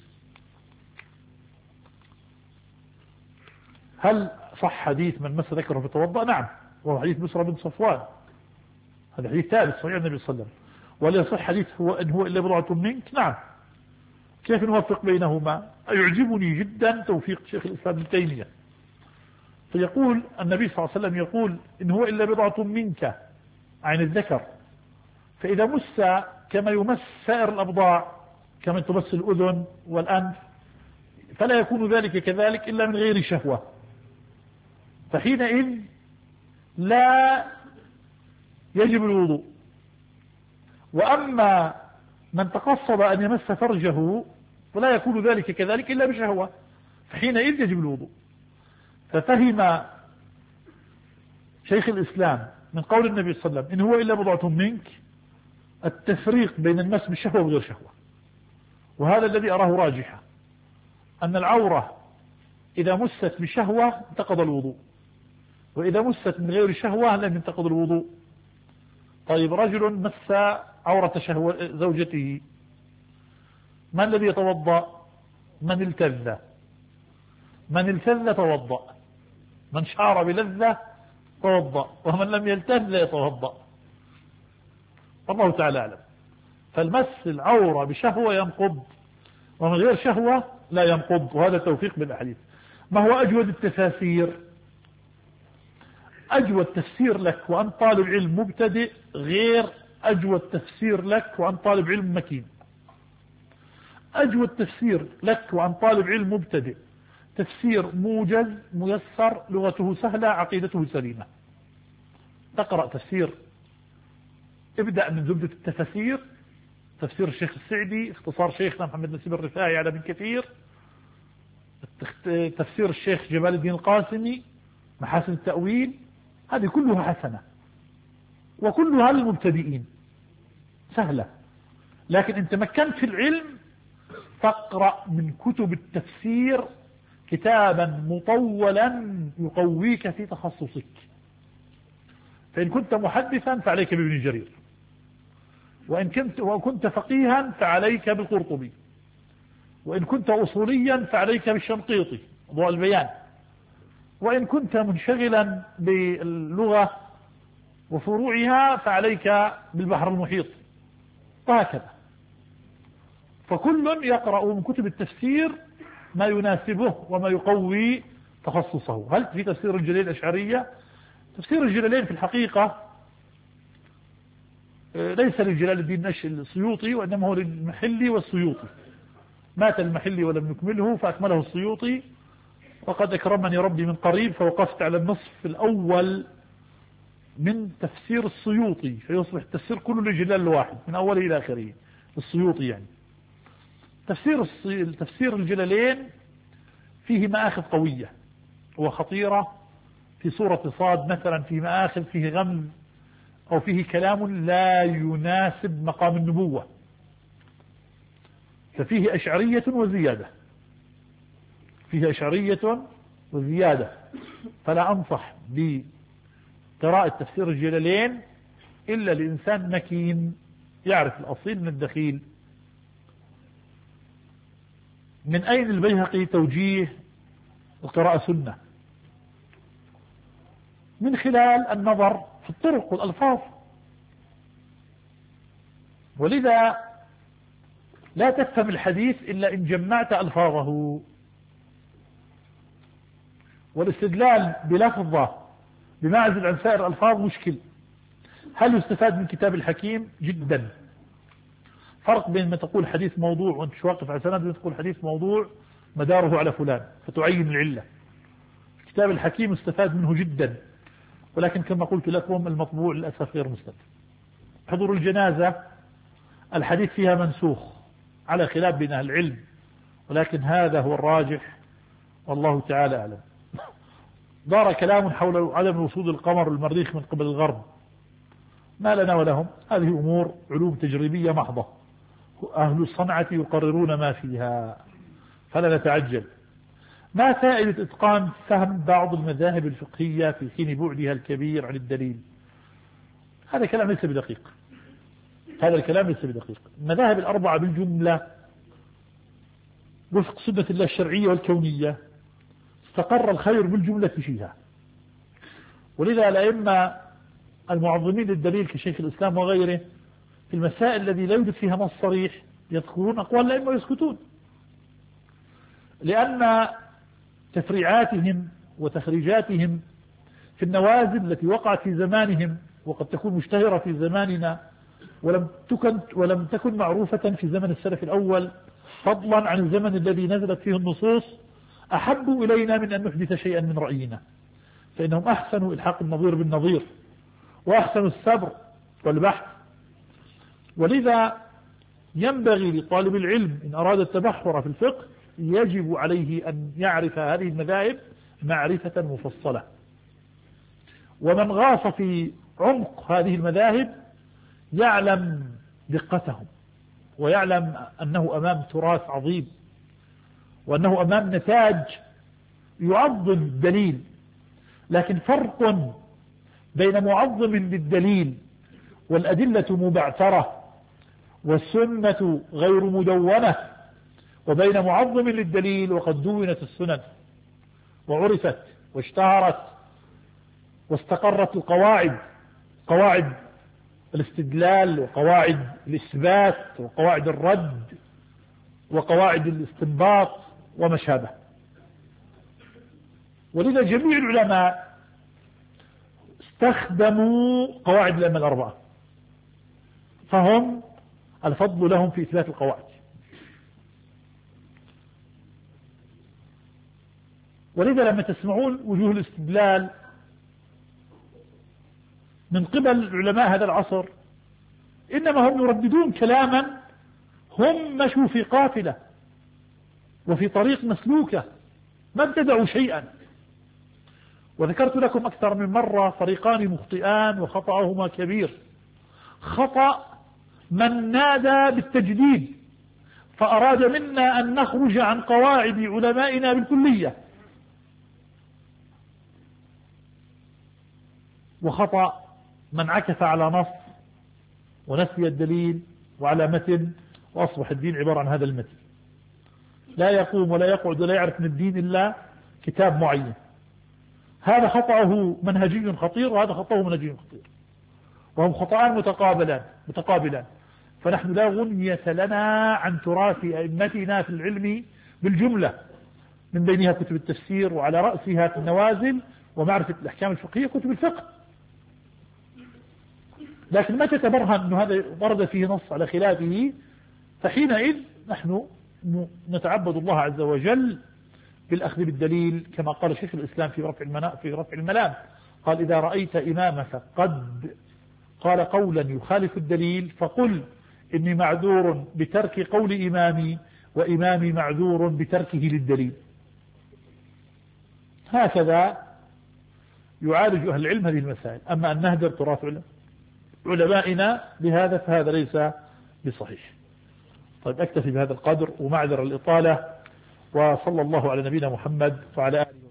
هل صح حديث من مس ذكره فتوضأ؟ نعم، وهو حديث بسرى بن صفوان، هذا حديث ثالث صحيح النبي صلى الله عليه وسلم. ولا يصح حديث هو إن هو إلا بضعة منك؟ نعم. كيف نوفق بينهما؟ يعجبني جدا توفيق شيخ الإسلام ابن تيمية، فيقول النبي صلى الله عليه وسلم يقول إن هو إلا بضعة منك عن الذكر، فإذا مس كما يمس سائر الأبضاع كما تمس الأذن والأنف فلا يكون ذلك كذلك إلا من غير شهوة، فحينئذ لا يجب الوضوء. وأما من تقصد أن يمس فرجه فلا يكون ذلك كذلك إلا بشهوة، فحينئذ يجب الوضوء. ففهم شيخ الإسلام من قول النبي صلى الله عليه وسلم إن هو إلا بضعة منك التفريق بين المس بالشهوة وغير شهوة، وهذا الذي أراه راجحا، أن العورة إذا مست بشهوة انتقض الوضوء، وإذا مست من غير شهوة لم ينتقض الوضوء. طيب رجل مس عورة شهوة زوجته، من الذي يتوضأ؟ من التذ، من التذ توضأ، من شعر بلذة توضأ، ومن لم يلتذ لا يتوضأ، والله تعالى أعلم. فالمس العورة بشهوة ينقض، ومن غير شهوة لا ينقض، وهذا توفيق بالأحاديث. ما هو أجود التفاسير؟ أجود تفسير لك وأن طالب علم مبتدئ غير أجود تفسير لك وأن طالب علم مكين. أجود تفسير لك وأن طالب علم مبتدئ تفسير موجز ميسر لغته سهلة عقيدته سليمة. تقرأ تفسير، ابدأ من زبدة التفسير، تفسير الشيخ السعدي، اختصار شيخنا محمد نسيب الرفاعي على ابن كثير، تفسير الشيخ جمال الدين القاسمي، محاسن التأويل، هذه كلها حسنة وكلها للمبتدئين سهلة. لكن إن تمكنت في العلم فاقرأ من كتب التفسير كتابا مطولا يقويك في تخصصك. فإن كنت محدثا فعليك بابن جرير، وإن كنت, وكنت فقيها فعليك بالقرطبي، وإن كنت أصوليا فعليك بالشنقيطي ضوء البيان، وإن كنت منشغلا باللغة وفروعها فعليك بالبحر المحيط، وهكذا. فكل يقرأ من كتب التفسير ما يناسبه وما يقوي تخصصه. هل في تفسير الجليل الأشعرية؟ تفسير الجلالين في الحقيقة ليس لجلال الدين السيوطي، وإنما هو للمحلي والسيوطي. مات المحلي ولم يكمله فأكمله السيوطي، وقد أكرمني ربي من قريب فوقفت على النصف الأول من تفسير السيوطي، فيصبح التفسير كله لجلال الواحد من أوله إلى آخره السيوطي. يعني تفسير تفسير الجلالين فيه مآخذ قوية وخطيرة. في سورة صاد مثلا فيه مآخذ، فيه غمز أو فيه كلام لا يناسب مقام النبوة، ففيه أشعرية وزيادة، فيه أشعرية وزيادة. فلا أنصح بقراءة تفسير الجلالين إلا لإنسان مكين يعرف الأصيل من الدخيل. من أين البيهقي توجيه القراءة سنة؟ من خلال النظر في الطرق والألفاظ، ولذا لا تفهم الحديث إلا إن جمعت ألفاظه. والاستدلال بلفظة بمعزل عن سائر الألفاظ مشكل. هل يستفاد من كتاب الحكيم؟ جدا. فرق بين ما تقول حديث موضوع وانت مش واقف على سند، وانت تقول حديث موضوع مداره على فلان فتعين العلة. كتاب الحكيم استفاد منه جدا، ولكن كما قلت لكم المطبوع للأسف غير مستفاد. حضور الجنازة الحديث فيها منسوخ على خلاف بين أهل العلم، ولكن هذا هو الراجح والله تعالى أعلم. دار كلام حول عدم وصول القمر المريخ من قبل الغرب، ما لنا ولهم، هذه أمور علوم تجريبية محضة، أهل الصنعة يقررون ما فيها فلا نتعجل. ما فائدة إتقان فهم بعض المذاهب الفقهية في حين بعدها الكبير عن الدليل؟ هذا كلام ليس بدقيق، هذا الكلام ليس بدقيق. المذاهب الأربعة بالجملة وفق سنة الله الشرعية والكونية استقر الخير بالجملة فيها، ولذا الأئمة المعظمين للدليل كشيخ الإسلام وغيره في المسائل الذي لا يوجد فيها نص صريح يذكرون أقوال الأئمة ويسكتون، لأن تفريعاتهم وتخريجاتهم في النوازل التي وقعت في زمانهم وقد تكون مشتهرة في زماننا ولم تكن, ولم تكن معروفة في زمن السلف الأول، فضلا عن الزمن الذي نزلت فيه النصوص، أحب إلينا من أن نحدث شيئا من رأينا، فإنهم أحسنوا إلحاق النظير بالنظير وأحسنوا الصبر والبحث. ولذا ينبغي لطالب العلم إن أراد التبحر في الفقه يجب عليه أن يعرف هذه المذاهب معرفة مفصلة، ومن غاص في عمق هذه المذاهب يعلم دقتهم ويعلم أنه أمام تراث عظيم، وأنه أمام نتاج يعظم الدليل. لكن فرق بين معظم للدليل والأدلة مبعثرة والسنة غير مدونة، وبين معظم للدليل وقد دونت السنن وعرفت واشتهرت واستقرت القواعد، قواعد الاستدلال وقواعد الإثبات وقواعد الرد وقواعد الاستنباط وما شابه. ولذا جميع العلماء استخدموا قواعد الأئمة الأربعة، فهم الفضل لهم في إثبات القواعد. ولذا لما تسمعون وجوه الاستدلال من قبل علماء هذا العصر إنما هم يرددون كلاما هم مشوا في قافلة وفي طريق مسلوكة، ما ابتدعوا شيئا. وذكرت لكم أكثر من مرة طريقان مخطئان وخطأهما كبير. خطأ من نادى بالتجديد فأراد منا أن نخرج عن قواعد علمائنا بالكلية، وخطأ من عكف على نص ونسي الدليل وعلى متن وأصبح الدين عبارة عن هذا المتن، لا يقوم ولا يقعد ولا يعرف من الدين إلا كتاب معين. هذا خطأه منهجي خطير وهذا خطأه منهجي خطير، وهم خطأان متقابلان متقابلان فنحن لا غنية لنا عن تراث أئمتنا في العلم بالجملة، من بينها كتب التفسير وعلى رأسها في النوازل ومعرفة الأحكام الفقهية كتب الفقه. لكن متى تبرهن أن هذا ورد فيه نص على خلافه فحينئذ نحن نتعبد الله عز وجل بالأخذ بالدليل، كما قال شيخ الإسلام في رفع المنام في رفع الملام، قال إذا رأيت إمامك قد قال قولا يخالف الدليل فقل إني معذور بترك قول إمامي وإمامي معذور بتركه للدليل. هكذا يعالج أهل العلم هذه المسائل. أما أن نهدر تراث علمائنا بهذا فهذا ليس بصحيح. طيب أكتفي بهذا القدر ومعذر الإطالة، وصلى الله على نبينا محمد وعلى آله